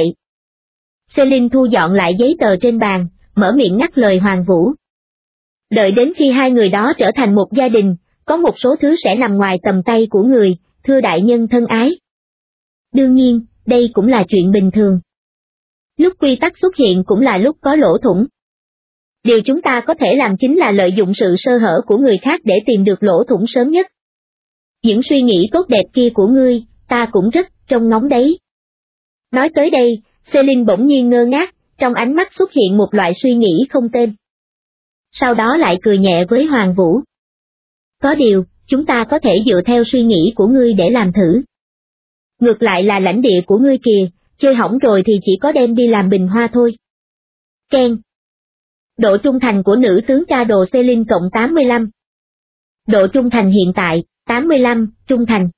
Celine thu dọn lại giấy tờ trên bàn, mở miệng ngắt lời Hoàng Vũ. Đợi đến khi hai người đó trở thành một gia đình, có một số thứ sẽ nằm ngoài tầm tay của người, thưa đại nhân thân ái. Đương nhiên, đây cũng là chuyện bình thường. Lúc quy tắc xuất hiện cũng là lúc có lỗ thủng. Điều chúng ta có thể làm chính là lợi dụng sự sơ hở của người khác để tìm được lỗ thủng sớm nhất. Những suy nghĩ tốt đẹp kia của ngươi, ta cũng rất trông ngóng đấy. Nói tới đây, Celine bỗng nhiên ngơ ngác, trong ánh mắt xuất hiện một loại suy nghĩ không tên. Sau đó lại cười nhẹ với Hoàng Vũ. Có điều, chúng ta có thể dựa theo suy nghĩ của ngươi để làm thử. Ngược lại là lãnh địa của ngươi kìa, chơi hỏng rồi thì chỉ có đem đi làm bình hoa thôi. Ken. Độ trung thành của nữ tướng ca đồ Celine cộng 85. Độ trung thành hiện tại, 85, trung thành.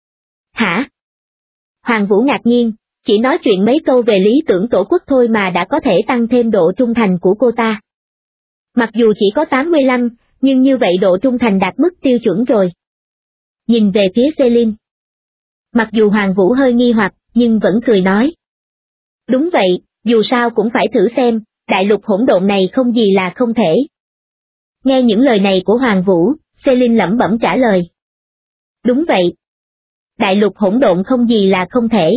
Hả? Hoàng Vũ ngạc nhiên, chỉ nói chuyện mấy câu về lý tưởng tổ quốc thôi mà đã có thể tăng thêm độ trung thành của cô ta. Mặc dù chỉ có 85, nhưng như vậy độ trung thành đạt mức tiêu chuẩn rồi. Nhìn về phía Celine. Mặc dù Hoàng Vũ hơi nghi hoặc, nhưng vẫn cười nói. Đúng vậy, dù sao cũng phải thử xem, đại lục hỗn độn này không gì là không thể. Nghe những lời này của Hoàng Vũ, Celine lẩm bẩm trả lời. Đúng vậy. Đại lục hỗn độn không gì là không thể.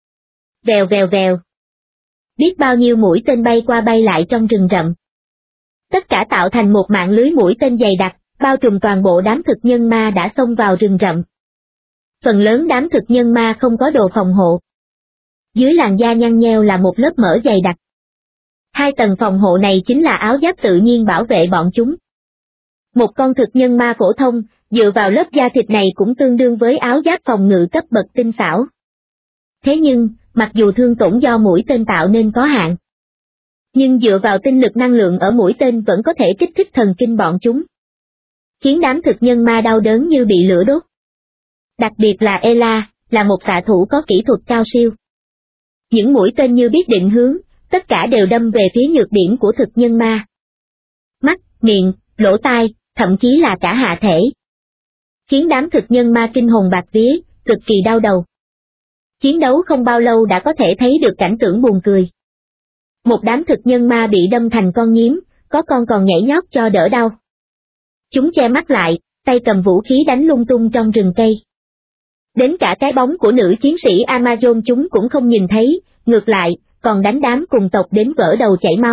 Vèo vèo vèo. Biết bao nhiêu mũi tên bay qua bay lại trong rừng rậm. Tất cả tạo thành một mạng lưới mũi tên dày đặc, bao trùm toàn bộ đám thực nhân ma đã xông vào rừng rậm. Phần lớn đám thực nhân ma không có đồ phòng hộ. Dưới làn da nhăn nheo là một lớp mỡ dày đặc. Hai tầng phòng hộ này chính là áo giáp tự nhiên bảo vệ bọn chúng. Một con thực nhân ma phổ thông, dựa vào lớp da thịt này cũng tương đương với áo giáp phòng ngự cấp bậc tinh xảo. Thế nhưng, mặc dù thương tổn do mũi tên tạo nên có hạn, nhưng dựa vào tinh lực năng lượng ở mũi tên vẫn có thể kích thích thần kinh bọn chúng, khiến đám thực nhân ma đau đớn như bị lửa đốt. Đặc biệt là Ella, là một xạ thủ có kỹ thuật cao siêu. Những mũi tên như biết định hướng, tất cả đều đâm về phía nhược điểm của thực nhân ma. Mắt, miệng, lỗ tai, thậm chí là cả hạ thể. Khiến đám thực nhân ma kinh hồn bạt vía, cực kỳ đau đầu. Chiến đấu không bao lâu đã có thể thấy được cảnh tượng buồn cười. Một đám thực nhân ma bị đâm thành con nhím, có con còn nhảy nhót cho đỡ đau. Chúng che mắt lại, tay cầm vũ khí đánh lung tung trong rừng cây. Đến cả cái bóng của nữ chiến sĩ Amazon chúng cũng không nhìn thấy, ngược lại, còn đánh đám cùng tộc đến vỡ đầu chảy máu.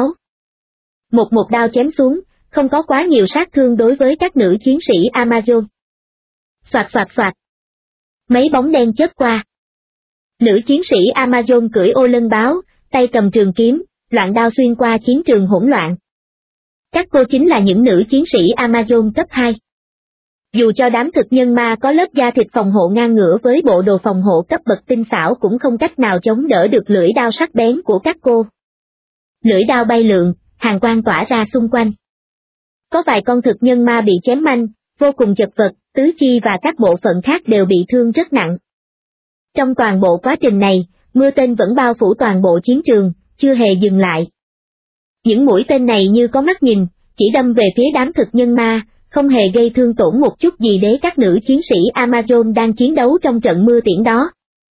Một đao chém xuống, không có quá nhiều sát thương đối với các nữ chiến sĩ Amazon. Soạt soạt soạt. Mấy bóng đen chớp qua. Nữ chiến sĩ Amazon cưỡi ô lân báo, tay cầm trường kiếm, loạn đao xuyên qua chiến trường hỗn loạn. Các cô chính là những nữ chiến sĩ Amazon cấp 2. Dù cho đám thực nhân ma có lớp da thịt phòng hộ ngang ngửa với bộ đồ phòng hộ cấp bậc tinh xảo cũng không cách nào chống đỡ được lưỡi đao sắc bén của các cô. Lưỡi đao bay lượn, hàn quang tỏa ra xung quanh. Có vài con thực nhân ma bị chém manh, vô cùng chật vật, tứ chi và các bộ phận khác đều bị thương rất nặng. Trong toàn bộ quá trình này, mưa tên vẫn bao phủ toàn bộ chiến trường, chưa hề dừng lại. Những mũi tên này như có mắt nhìn, chỉ đâm về phía đám thực nhân ma, không hề gây thương tổn một chút gì đến các nữ chiến sĩ Amazon đang chiến đấu trong trận mưa tiễn đó.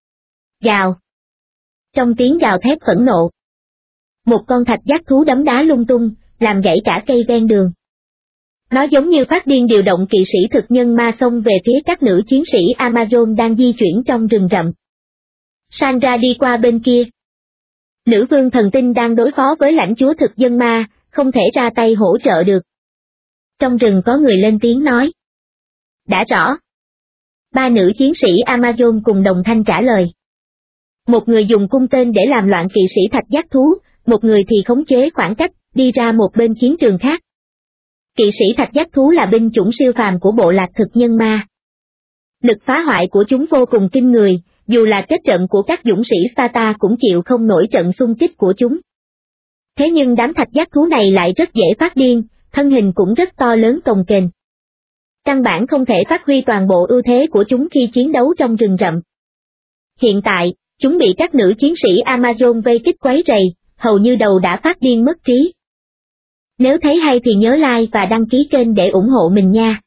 Gào. Trong tiếng gào thét phẫn nộ, một con thạch giác thú đấm đá lung tung, làm gãy cả cây ven đường. Nó giống như phát điên điều động kỵ sĩ thực nhân ma xông về phía các nữ chiến sĩ Amazon đang di chuyển trong rừng rậm. Sandra đi qua bên kia. Nữ vương thần tinh đang đối phó với lãnh chúa thực dân ma, không thể ra tay hỗ trợ được. Trong rừng có người lên tiếng nói. Đã rõ. 3 nữ chiến sĩ Amazon cùng đồng thanh trả lời. Một người dùng cung tên để làm loạn kỵ sĩ thạch giác thú, một người thì khống chế khoảng cách, đi ra một bên chiến trường khác. Kỵ sĩ thạch giác thú là binh chủng siêu phàm của bộ lạc thực nhân ma. Lực phá hoại của chúng vô cùng kinh người, dù là kết trận của các dũng sĩ Sparta cũng chịu không nổi trận xung kích của chúng. Thế nhưng đám thạch giác thú này lại rất dễ phát điên, thân hình cũng rất to lớn cồng kềnh. Căn bản không thể phát huy toàn bộ ưu thế của chúng khi chiến đấu trong rừng rậm. Hiện tại, chúng bị các nữ chiến sĩ Amazon vây kích quấy rầy, hầu như đầu đã phát điên mất trí. Nếu thấy hay thì nhớ like và đăng ký kênh để ủng hộ mình nha.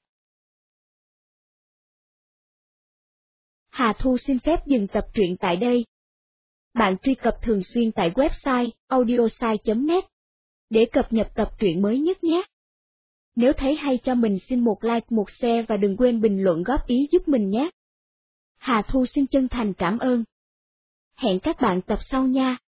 Hà Thu xin phép dừng tập truyện tại đây. Bạn truy cập thường xuyên tại website audiosai.net để cập nhật tập truyện mới nhất nhé. Nếu thấy hay cho mình xin một like, một share và đừng quên bình luận góp ý giúp mình nhé. Hà Thu xin chân thành cảm ơn. Hẹn các bạn tập sau nha.